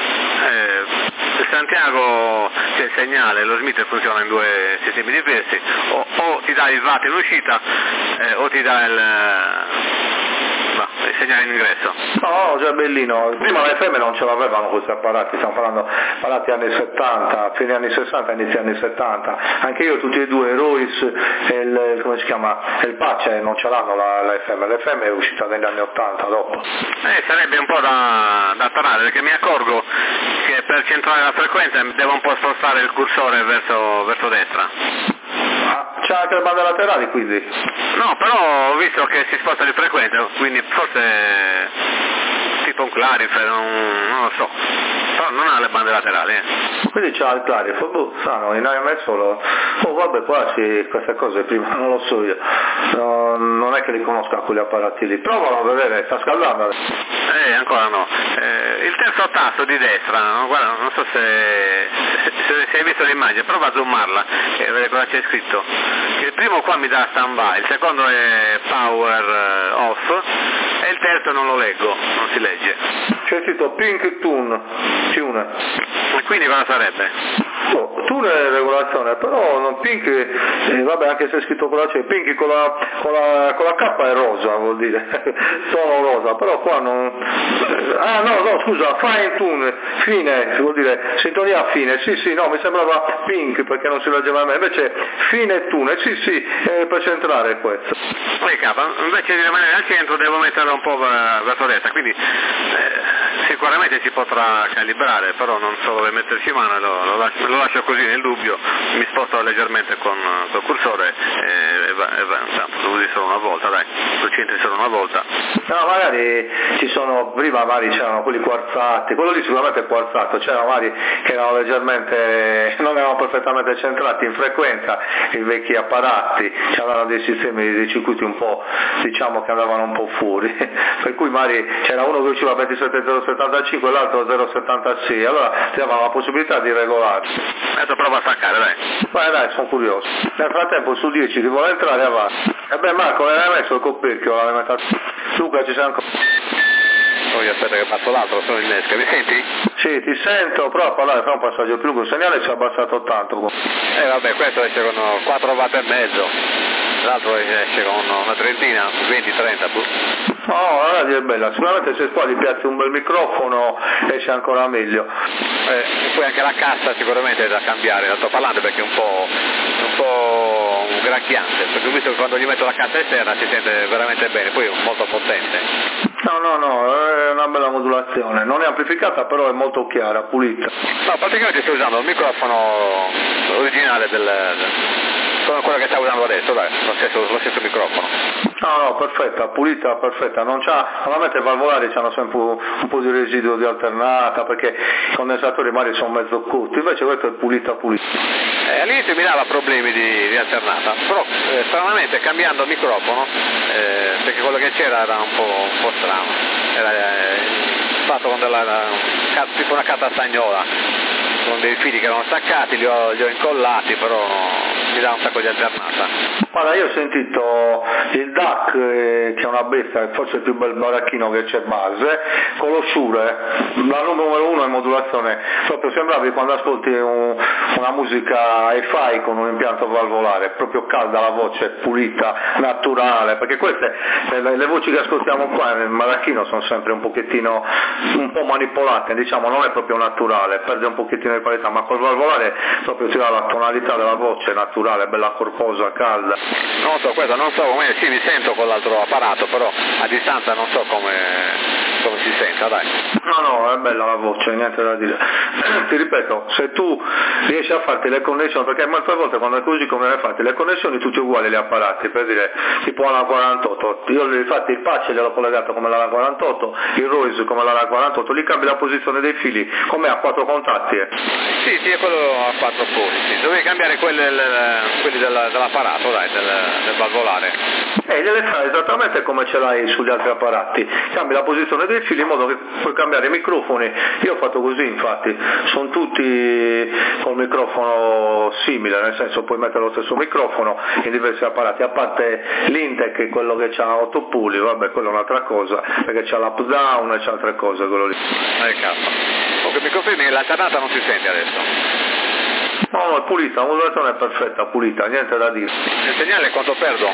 Il Santiago c'è il segnale, lo Smith funziona in due sistemi diversi, o ti dà il watt in uscita o ti dà il segnale in ingresso. No, già bellino. Prima le FM non ce l'avevano questi apparati, stiamo parlando apparati anni 70, fine anni 60, inizi anni 70. Anche io tutti e due, Royce e il, come si chiama, il Pace non ce l'hanno la FM, l'FM è uscita negli anni 80 dopo. Sarebbe un po' da tarare, perché mi accorgo che per centrare la frequenza devo un po' spostare il cursore verso destra. C'è anche le bande laterali quindi? No, però ho visto che si sposta di frequenza, quindi forse tipo un Clarifer, non lo so, però non ha le bande laterali. Quindi c'ha il Clarifer, strano, in AM solo. Oh vabbè, qua queste cose prima non lo so io, non è che li conosco quegli apparati lì, provalo a vedere, sta scaldando. Ancora no. Il terzo tasto di destra, no? Guarda, non so se hai visto l'immagine, prova a zoomarla e vedere cosa c'è scritto. Il primo qua mi dà stand by, il secondo è power off e il terzo non lo leggo, non si legge. C'è scritto Pink Tune. E quindi cosa sarebbe? tunnel regolazione, però non pink, vabbè, anche se è scritto con la C, pink con la K è rosa, vuol dire, tono rosa, però qua non... no, scusa, fine tune, fine, vuol dire sintonia fine, sì, no, mi sembrava pink perché non si leggeva a me, invece fine tune, sì, per centrare questo. Poi capa, invece di rimanere al centro devo metterla un po' verso destra, quindi sicuramente si potrà calibrare, però non so dove metterci mano, lo lascio così nel dubbio, mi sposto leggermente con il cursore e va, lo usi solo una volta, dai, lo centri solo una volta. No, magari ci sono, prima magari c'erano quelli quarzati, quello lì sicuramente è quarzato, c'erano magari che erano leggermente, non erano perfettamente centrati in frequenza, i vecchi apparati, c'erano dei sistemi, dei circuiti un po', diciamo che andavano un po' fuori, per cui magari c'era uno che usciva 27075 e l'altro 076, allora ti davano la possibilità di regolare. Adesso prova a staccare, dai. Vai, dai, sono curioso. Nel frattempo su 10 ti vuole entrare avanti. E beh, Marco, l'hai messo il coperchio, l'hai messo... Luca, ci sei ancora? Poi aspetta che passo l'altro, sono in esca, mi senti? Sì, ti sento, prova a parlare, fa un passaggio più lungo, il segnale si è abbassato tanto. Vabbè, questo esce con 4 watt e mezzo, l'altro esce con una trentina, 20-30. No, la radio è bella, sicuramente se qua gli piazzi un bel microfono esce ancora meglio. E poi anche la cassa sicuramente è da cambiare, la sto parlando perché è un po' gracchiante, perché ho visto che quando gli metto la cassa esterna si sente veramente bene, poi è molto potente. No, è una bella modulazione, non è amplificata però è molto chiara, pulita. No, praticamente sto usando il microfono originale come quello che stavo usando adesso, dai, lo stesso microfono. No, perfetta, pulita, perfetta, non c'ha, normalmente i valvolari hanno sempre un po' di residuo di alternata perché i condensatori magari sono mezzo corti, invece questo è pulita. All'inizio mi dava problemi di alternata, però stranamente cambiando il microfono, perché quello che c'era era un po' strano, era fatto con tipo una carta stagnola, con dei fili che erano staccati, li ho incollati, però mi dà un sacco di alternata. Guarda, io ho sentito il DAC, che è una bestia, forse il più bel baracchino che c'è base, con lo Shure, la numero 1 è modulazione, proprio sembravi quando ascolti una musica hi-fi con un impianto valvolare, proprio calda la voce, pulita, naturale, perché queste, le voci che ascoltiamo qua nel baracchino sono sempre un po' manipolate, diciamo, non è proprio naturale, perde un pochettino di qualità, ma col valvolare proprio ti dà la tonalità della voce naturale, bella corposa, calda. Non so, questo non so come, sì, mi sento con l'altro apparato, però a distanza non so come si senta, dai. No, è bella la voce, niente da dire. Ti ripeto, se tu riesci a farti le connessioni, perché molte volte quando è così come le fatti, le connessioni tutti uguali gli apparati, per dire, tipo alla 48, io infatti il patch gliel'ho collegato come l'ala 48, il Royce come l'ala 48, lì cambi la posizione dei fili, come a 4 contatti. Sì, è quello a 4 poli, sì. Dovevi cambiare quelli dell'apparato, dai, del valvolare. Gliele fai esattamente come ce l'hai sugli altri apparati, cambi la posizione dei fili in modo che puoi cambiare i microfoni. Io ho fatto così, infatti, sono tutti col microfono simile, nel senso puoi mettere lo stesso microfono in diversi apparati, a parte l'Intec, quello che ha 8 puli, vabbè, quello è un'altra cosa, perché c'ha l'up down e c'ha altre cose, quello lì. Ok, mi confermi che l'alternata non si sente adesso? No, è pulita, la modulazione è perfetta, pulita, niente da dire. Il segnale quanto perdo?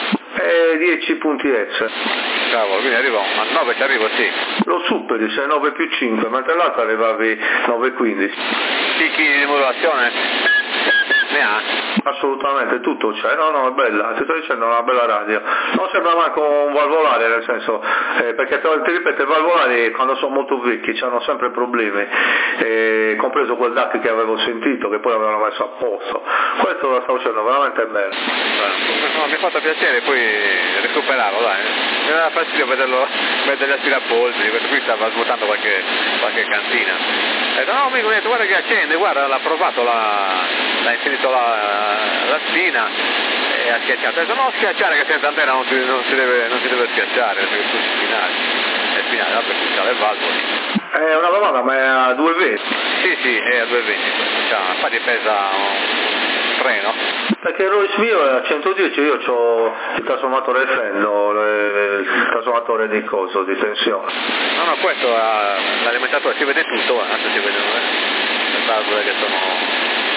10 punti S. Cavolo, quindi arrivo a 9, ci arrivo, sì. Lo superi, sei 9 più 5, mentre l'altro arrivavi 9,15. Picchi di modulazione? Ne ha? Assolutamente, tutto c'è, no, è bella, ti sto dicendo, è una bella radio. Non sembra manco un valvolare, nel senso, perché ti ripeto, i valvolari quando sono molto vecchi hanno sempre problemi, compreso quel DAC che avevo sentito, che poi avevano messo a posto. Questo lo sto facendo veramente bene. No, mi ha fatto piacere poi recuperarlo, dai. Mi aveva fastidio mettere gli aspirapolveri, questo qui stava svuotando qualche cantina. Ho detto, no, amico, guarda che accende, guarda, l'ha provato, l'ha inserito la spina e ha schiacciato. Ho detto, no, schiacciare che senza antena non si deve schiacciare, perché tu è spinale, vabbè, qui c'ha le valvole. È una domanda, ma è a 220? Sì, è a 220, infatti pesa un treno. Perché il Royce mio è a 110, io ho il trasformatore Fendo, il trasformatore di tensione. No, questo l'alimentatore si vede tutto, adesso si vedono le valvole che sono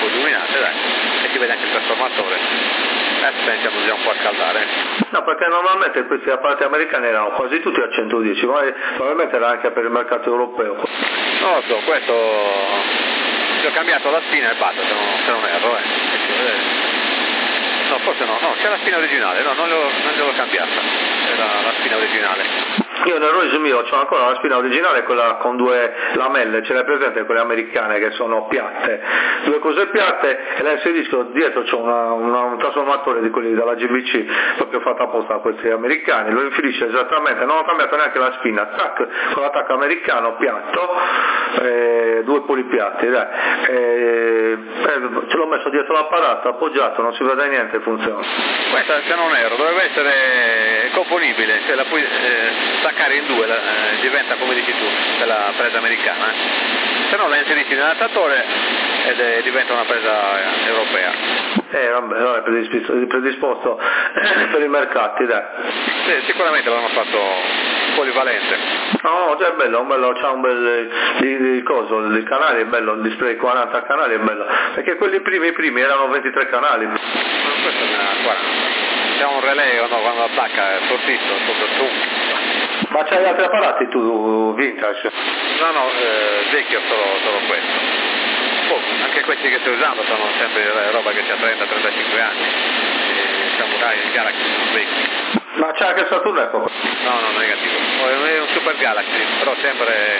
po' illuminate, dai, e si vede anche il trasformatore. Adesso iniziamo già un po' a scaldare. No, perché normalmente questi apparati americani erano quasi tutti a 110, ma probabilmente era anche per il mercato europeo. Non lo so, questo ci ho cambiato la spina e basta, se non erro, No, forse no, c'è la spina originale, no, non l'ho cambiata, era la spina originale. Io nel Rolls mio ho ancora la spina originale, quella con due lamelle, ce l'hai presente quelle americane che sono piatte, due cose piatte, e la inserisco dietro, c'ho un trasformatore di quelli della GBC proprio fatto apposta a questi americani, lo infilisce esattamente, non ho cambiato neanche la spina, tac, con l'attacco americano piatto, due polipiatti, ce l'ho messo dietro l'apparato, appoggiato, non si vede niente, funziona. Questa, se non erro, dovrebbe essere componibile, cioè la puoi staccare in due, diventa, come dici tu, della presa americana, se no la inserisci nell'adattatore ed diventa una presa europea. Vabbè, non è predisposto per i mercati, dai. Sì, sicuramente l'hanno fatto polivalente. No, cioè è bello, c'ha un bel il canale è bello, il display 40 canali è bello, perché quelli primi erano 23 canali. Ma questo è una 40. C'è un relay quando attacca, è fortissimo, Ma c'hai altri apparati tu vintage? No, vecchio solo questo. Anche questi che sto usando sono sempre roba che ha 30-35 anni. Samurai, il Galaxy sono vecchi. Ma c'è anche Saturn Epoch? No, negativo. È un Super Galaxy, però sempre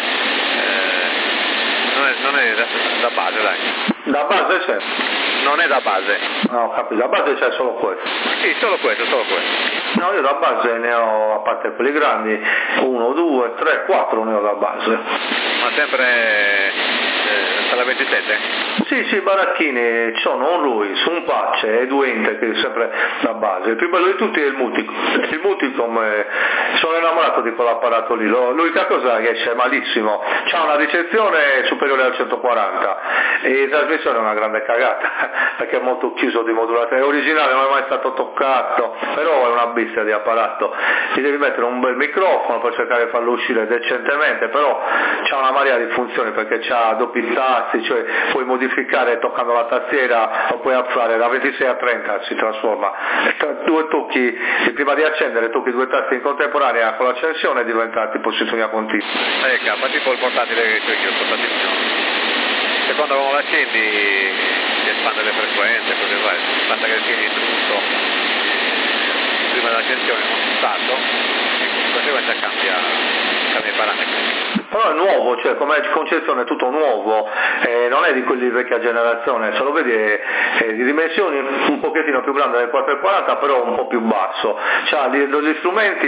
non è da base, dai. Da base c'è? Non è da base. No, ho capito, da base c'è solo questo. Sì, solo questo. No, io da base ne ho, a parte quelli grandi, 1, 2, 3, 4 ne ho da base. Ma sempre la 27? Sì, baracchini, sono un Ruiz, un Pace e due Inter, che è sempre da base. Il più bello di tutti è il Multicom. Il Multicom, sono innamorato di quell'apparato lì. L'unica cosa che esce malissimo, c'ha una ricezione superiore al 140 e la trasmissione è una grande cagata, perché è molto chiuso di modulazione. È originale, non è mai stato toccato, però è una bestia di apparato. Ci devi mettere un bel microfono per cercare di farlo uscire decentemente, però c'ha una marea di funzioni, perché c'ha doppi tasti, cioè puoi modificare toccando la tastiera, lo puoi alzare da 26 a 30, si trasforma. Due tocchi, prima di accendere tocchi due tasti in contemporanea con l'accensione, diventa tipo sintonia continua. Fa tipo il portatile che ho io, il portatilino. Secondo come lo accendi si espande le frequenze, cose varie, basta che tieni tutto prima dell'accensione con stato, di conseguenza cambia i parametri. Però è nuovo, cioè come concezione è tutto nuovo, non è di quelli di vecchia generazione, se lo vedi è di dimensioni un pochettino più grande del 440, però un po' più basso. C'ha gli strumenti,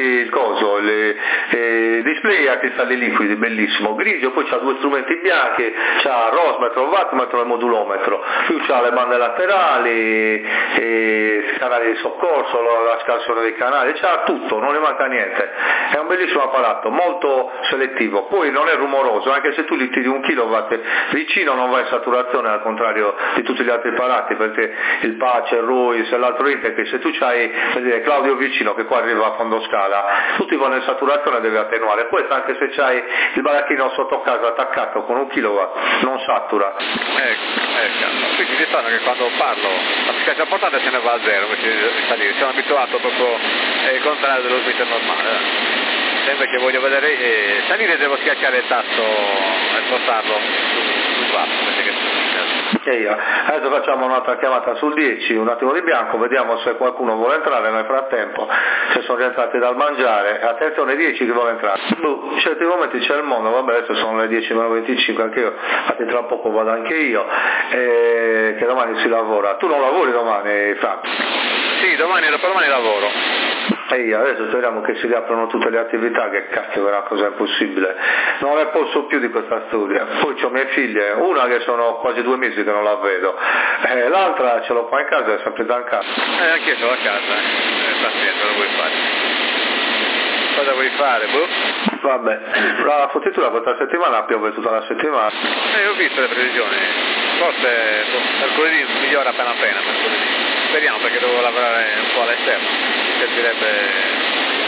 il display a cristalli liquidi, bellissimo, grigio, poi c'ha due strumenti bianchi, c'ha rosmetro, wattmetro e modulometro, più c'ha le bande laterali, canali di soccorso, la scansione dei canali, c'ha tutto, non ne manca niente. È un bellissimo apparato, molto selettivo, poi non è rumoroso, anche se tu gli tiri 1 kW vicino non va in saturazione, al contrario di tutti gli altri apparati, perché il Pace, il Ruiz e l'altro Inter, che se tu c'hai Claudio vicino, che qua arriva a fondo scala, tutti vanno in saturazione, deve attenuare. Questo anche se c'hai il baracchino sotto casa attaccato con 1 kW non satura. Quindi di fatto che quando parlo la frequenza portata se ne va a zero, invece di salire, sono abituato proprio al contrario dello splitter normale. Sempre che voglio vedere salire devo schiacciare il tasto e spostarlo sul basso. Adesso facciamo un'altra chiamata sul 10, un attimo di bianco, vediamo se qualcuno vuole entrare nel frattempo, se sono rientrati dal mangiare. Attenzione, 10 che vuole entrare. In certi momenti c'è il mondo, vabbè, adesso sono le 10:25, anche io, infatti tra poco vado anche io, che domani si lavora. Tu non lavori domani, Franco? Sì, domani lavoro. Adesso speriamo che si riaprano tutte le attività, che cacchio verrà cosa impossibile, non ne posso più di questa storia. Poi ho mie figlie, una che sono quasi 2 mesi che non la vedo, l'altra ce l'ho qua in casa, è sempre da casa. Anch'io ce l'ho a casa, pazienza, lo vuoi fare. Cosa vuoi fare, Vabbè, la fornitura questa settimana piove tutta la settimana. Ho visto le previsioni, forse mercoledì migliora appena mercoledì. Speriamo, perché devo lavorare un po' all'esterno, mi servirebbe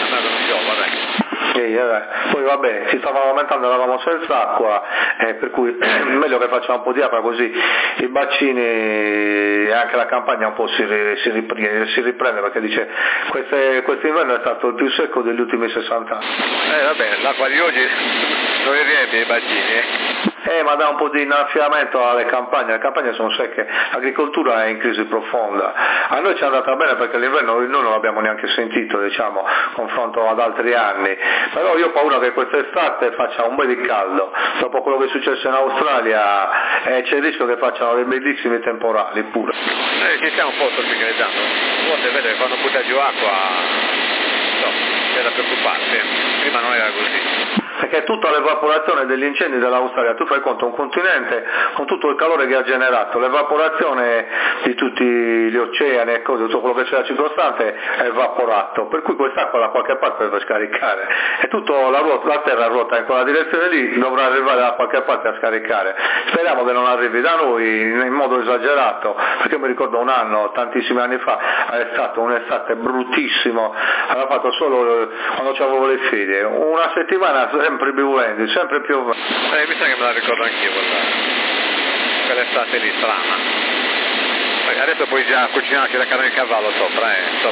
almeno non piova, dai. Poi vabbè, si stava aumentando, eravamo senza acqua, per cui meglio che facciamo un po' di acqua così i bacini e anche la campagna un po' si riprende, perché dice questo inverno è stato il più secco degli ultimi 60 anni. Vabbè, l'acqua di oggi non riempie i bacini. Ma dà un po' di innaffiamento alle campagne, le campagne sono secche, l'agricoltura è in crisi profonda. A noi ci è andata bene perché l'inverno noi non l'abbiamo neanche sentito, diciamo, confronto ad altri anni, però io ho paura che quest'estate faccia un bel di caldo, dopo quello che è successo in Australia c'è il rischio che facciano dei bellissimi temporali pure. Ci stiamo un po' tropicalizzando, a volte vedo che quando butta giù acqua, c'è da preoccuparsi, prima non era così. Perché tutta l'evaporazione degli incendi dell'Australia, tu fai conto, un continente con tutto il calore che ha generato, l'evaporazione di tutti gli oceani e cose, tutto quello che c'era circostante è evaporato, per cui quest'acqua da qualche parte deve scaricare e tutta la terra ruota in quella direzione lì, dovrà arrivare da qualche parte a scaricare. Speriamo che non arrivi da noi in modo esagerato, perché mi ricordo un anno, tantissimi anni fa, è stato un'estate bruttissimo, aveva fatto solo quando avevo le ferie, una settimana sempre piovendo, sempre più. Mi sa che me la ricordo anch'io quell'estate lì strana. Adesso puoi già cucinarci la carne di cavallo sopra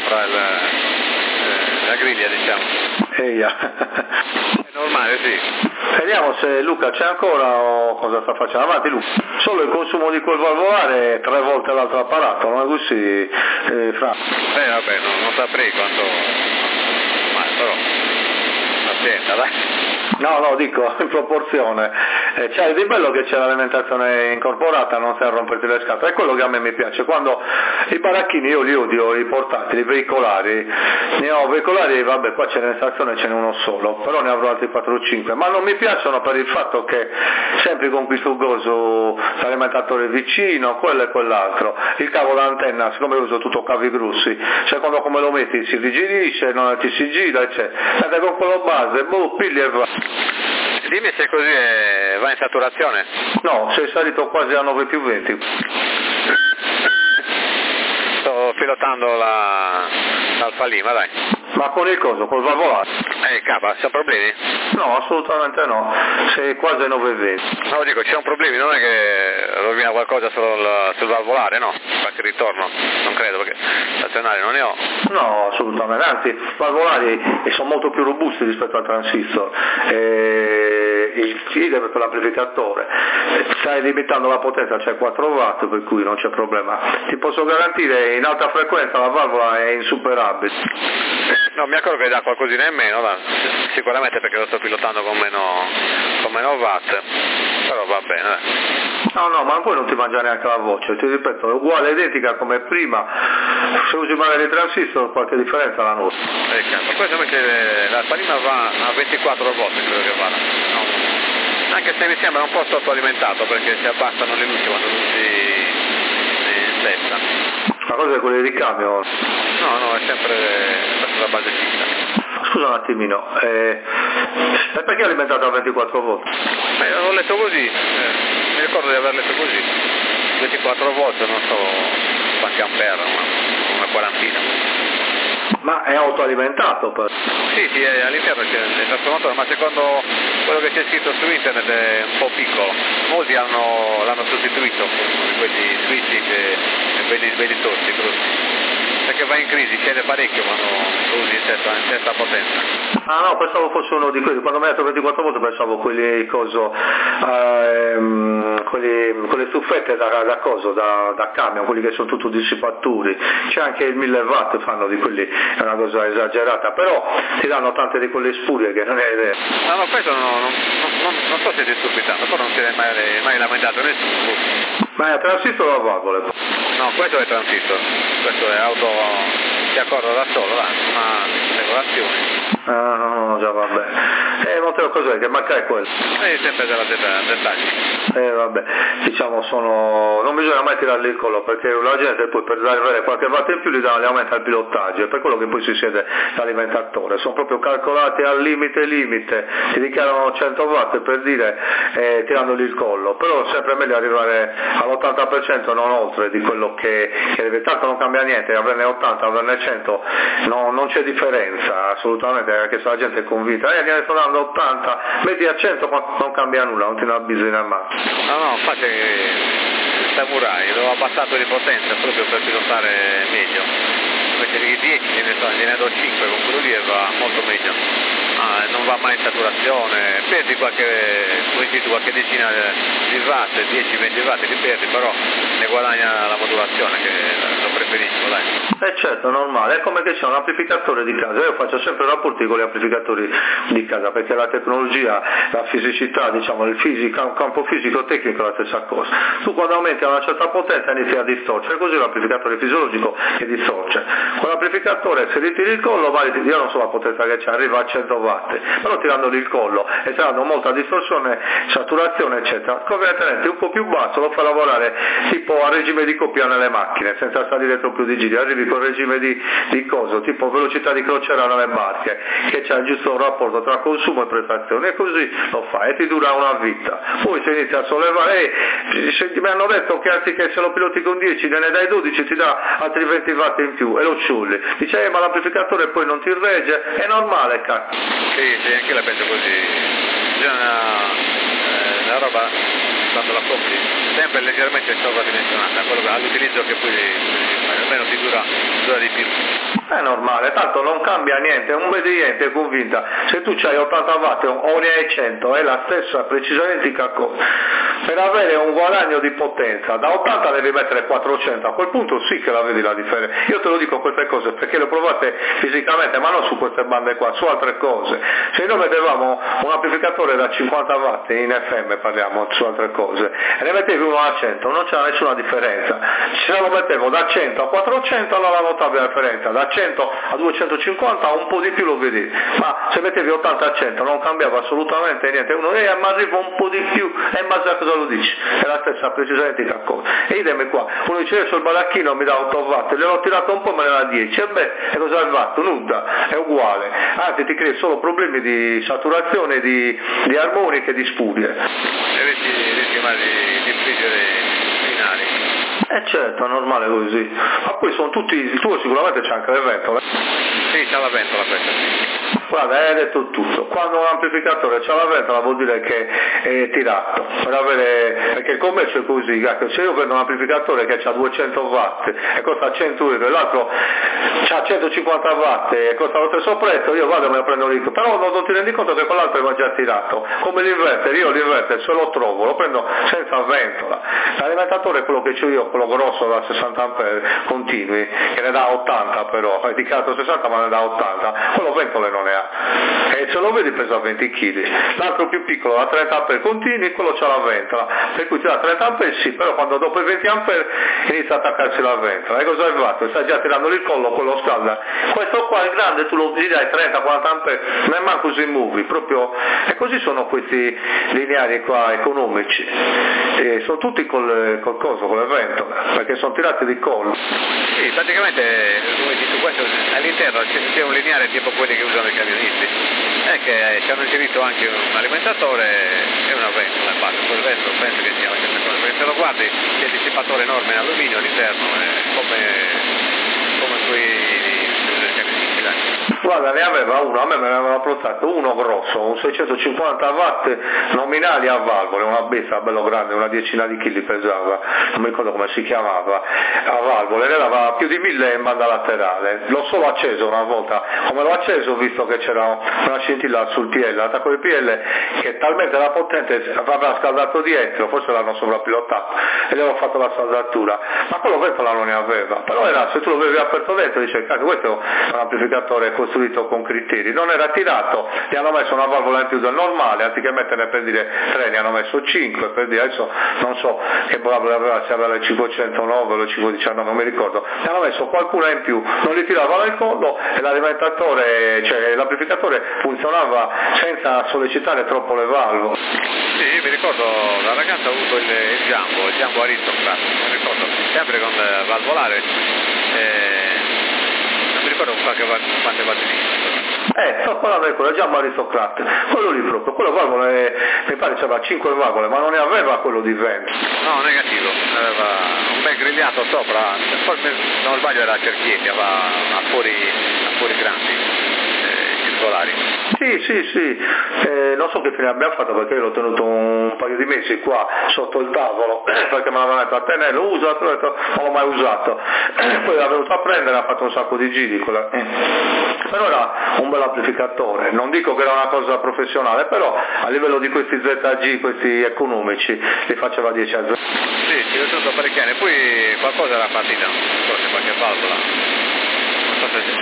la griglia, diciamo. È normale, sì. Vediamo se Luca c'è ancora o cosa sta facendo. Avanti Luca. Solo il consumo di quel valvolare 3 volte l'altro apparato, non è così, Fra? Vabbè, non saprei quanto. Ma però. Pazienza, dai. No, dico, in proporzione. C'è di bello che c'è l'alimentazione incorporata, non stai a romperti le scatole, è quello che a me mi piace, quando i baracchini io li odio, i portatili, i veicolari, ne ho veicolari, vabbè qua c'è in stazione, ce n'è uno solo, però ne avrò altri 4 o 5, ma non mi piacciono per il fatto che sempre con questo gozo l'alimentatore vicino, quello e quell'altro, il cavo d'antenna, siccome uso tutto cavi grossi, secondo come lo metti si rigidisce, non ti si gira, eccetera, e con quello base, pilli e va. Dimmi se così va in saturazione. No, sei salito quasi a 9+20. Sto pilotando l'Alfa Lima, dai. Ma con il coso, col valvolare? Capa, c'è problemi? No, assolutamente no, sei quasi a 9+20. No, dico, c'è un problema, non è che rovina qualcosa sul valvolare, no? Qualche ritorno, non credo, perché stazionario non ne ho. No, assolutamente, anzi, i valvolari sono molto più robusti rispetto al transistor, il feeder per l'amplificatore, stai limitando la potenza, c'è 4 watt, per cui non c'è problema. Ti posso garantire, in alta frequenza la valvola è insuperabile. No, mi accorgo che dà qualcosina in meno, sicuramente perché lo sto pilotando con meno watt, però va bene. No, ma poi non ti mangia neanche la voce, ti ripeto, è uguale, identica come prima, se usi magari il transistor qualche differenza la nota. Questo invece l'Alfa Lima va a 24 volt, credo che vada, no. Anche se mi sembra un po' sottoalimentato perché si abbassano le luci quando usi in testa. Ma cosa è quello di ricambio? No, è sempre la base fissa. Scusa un attimino, e perché è alimentato a 24 volt? Ho letto così, mi ricordo di aver letto così, 24 volt, non so quanti ampere, una quarantina. Ma è autoalimentato? Sì, all'interno c'è il trasformatore, ma secondo quello che c'è scritto su internet è un po' piccolo. Molti l'hanno sostituito con quelli switching e belli tosti, perché va in crisi, scende parecchio quando lo usi in terza potenza. Ah no, pensavo fosse uno di quelli, quando mi ha detto 24 volt pensavo quelli quelle stuffette da camion, quelli che sono tutto dissipatori, c'è anche il 1000 watt fanno di quelli, è una cosa esagerata, però ti danno tante di quelle spurie che non è idea. No, questo non so se ti stupitando, però non si è mai lamentato nessuno. Ma è transistor o a valvole? No, questo è transistor, questo è auto, si accorda da solo, una regolazione. No, già vabbè. Montero cos'è? Che marca è quello? Sempre della Z. Vabbè, diciamo non bisogna mai tirarli il collo, perché la gente poi per avere qualche watt in più gli aumenta il pilottaggio, è per quello che poi si siede l'alimentatore, sono proprio calcolati al limite, si dichiarano 100 watt per dire tirandogli il collo, però sempre meglio arrivare all'80%, non oltre di quello che deve, tanto non cambia niente, averne 80, averne 100, non c'è differenza assolutamente, perché se la gente è convinta, che ne sto dando 80, metti a 100 non cambia nulla, non ti dà bisogno a mano. No, infatti il Samurai l'ho abbassato di potenza proprio per pilotare meglio, invece di 10 ne do 5, con quello lì va molto meglio. Non va mai in saturazione, perdi qualche decina di watt, 10-20 watt li perdi, però ne guadagna la modulazione, che lo preferisco, dai. Certo, normale, è come che c'è un amplificatore di casa, io faccio sempre rapporti con gli amplificatori di casa, perché la tecnologia, la fisicità, diciamo, il campo fisico-tecnico è la stessa cosa. Tu quando aumenti a una certa potenza inizi a distorcere, così l'amplificatore fisiologico che distorce. Con l'amplificatore se gli tiri il collo, io non so la potenza che c'è, arriva a 100 watt, però tirandogli il collo e tirando molta distorsione, saturazione eccetera, convenientemente un po' più basso lo fa lavorare tipo a regime di coppia nelle macchine, senza salire troppo di giri, arrivi con regime di coso, tipo velocità di crociera nelle barche, che c'è il giusto rapporto tra consumo e prestazione, e così lo fa e ti dura una vita. Poi se inizia a sollevare, mi hanno detto che anziché se lo piloti con 10 ne dai 12 ti dà altri 20 watt in più e lo sciogli, dice ma l'amplificatore poi non ti regge, è normale cazzo. Sì, anche la penso così, bisogna la roba quando la compri sempre leggermente sovradimensionata, all'utilizzo che poi almeno ti dura di più. È normale, tanto non cambia niente, un obbediente è convinta, se tu c'hai 80 watt o ne hai 100 è la stessa precisa identica cosa. Per avere un guadagno di potenza da 80 devi mettere 400, a quel punto sì che la vedi la differenza. Io te lo dico queste cose perché le ho provate fisicamente, ma non su queste bande qua, su altre cose. Se noi mettevamo un amplificatore da 50 watt in FM, parliamo su altre cose, e ne mettevi uno a 100, non c'era nessuna differenza. Se lo mettevo da 100 a 400 allora notavi la differenza, da 100 a 250 un po' di più lo vedevi, ma se mettevi 80 a 100 non cambiava assolutamente niente. Uno ma arriva un po' di più, ma sa cosa lo dici? È la stessa precisa identica cosa. E idem qua, uno dice io sul balacchino mi dà 8 watt, gliel'ho tirato un po' e me ne dà 10, e cosa hai fatto? Nulla, è uguale, anzi ti crei solo problemi di saturazione, di armoniche, di spurie. E rischi di infliggere finali. Certo, è normale così. Ma poi sono tutti, il tuo sicuramente c'è anche le ventole. Sì, c'ha la ventola questa. Guarda, hai detto tutto. Quando un amplificatore c'ha la ventola vuol dire che è tirato. Perché il commercio è così, se io prendo un amplificatore che ha 200 watt e costa 100 euro e l'altro ha 150 watt e costa lo stesso prezzo, io vado e me lo prendo lì. Però non ti rendi conto che quell'altro è già tirato. Come l'inverter, io l'inverter se lo trovo, lo prendo senza ventola. L'alimentatore è quello che ho io, quello grosso da 60 ampere continui, che ne dà 80 però, è dichiarato 60 ma ne dà 80, quello ventole non ne ha, e se lo vedi pesa 20 kg, l'altro più piccolo da 30 ampere continui, quello c'ha la ventola, per cui ti dà 30 ampere sì, però quando dopo i 20 ampere inizia a attaccarsi la ventola, e cosa hai fatto? Stai già tirando il collo, quello standard, questo qua è grande, tu lo giri ai 30-40 ampere, non è manco si muovi, proprio, e così sono questi lineari qua economici, e sono tutti con le ventole, perché sono tirati di collo. Sì, praticamente come dici questo, all'interno c'è un lineare tipo quelli che usano i camionisti, che ci hanno inserito anche un alimentatore e una ventola, poi il resto penso che sia la stessa cosa, perché se lo guardi c'è il dissipatore enorme in alluminio all'interno, come quei camionisti, dai. Guarda, ne aveva uno, a me me ne aveva portato uno grosso, un 650 watt nominali a valvole, una bestia bello grande, una decina di chili pesava, non mi ricordo come si chiamava, a valvole, ne dava più di 1000 in banda laterale, l'ho solo acceso una volta, come l'ho acceso ho visto che c'era una scintilla sul PL, l'attacco di PL che talmente era potente, aveva scaldato dietro, forse l'hanno sovrapilottato e gli avevo fatto la saldatura, ma quello ventola non ne aveva, però era, se tu lo avevi aperto dentro dice, questo è un amplificatore così costruito con criteri, non era tirato, gli hanno messo una valvola in più del normale, anziché metterne per dire 3 ne hanno messo 5, per dire adesso non so che valvola aveva, se aveva le 509 o le 519 non mi ricordo, ne hanno messo qualcuna in più, non li tirava dal collo e l'alimentatore, cioè l'amplificatore funzionava senza sollecitare troppo le valvole. Sì, mi ricordo la ragazza ha avuto il Jumbo Aristocrat, mi ricordo sempre con valvolare, non mi ricordo quante valvoline. Sto parlando di quello, Jumbo Aristocrat, quello lì proprio, quello valvole, mi pare c'aveva 5 valvole, ma non ne aveva quello di vento. No, negativo, aveva un bel grigliato sopra, forse non sbaglio era a cerchietti, aveva a fori grandi. Sì, non so che fine abbiamo fatto perché io l'ho tenuto un paio di mesi qua sotto il tavolo perché me l'aveva detto a tenere, ho detto non l'ho mai usato, poi l'ha venuto a prendere e ha fatto un sacco di giri, però era un bel amplificatore, non dico che era una cosa professionale, però a livello di questi ZG, questi economici, li faceva 10 a 0. Sì, ci ho tenuto parecchi anni, poi qualcosa era partita, forse qualche valvola. Non so se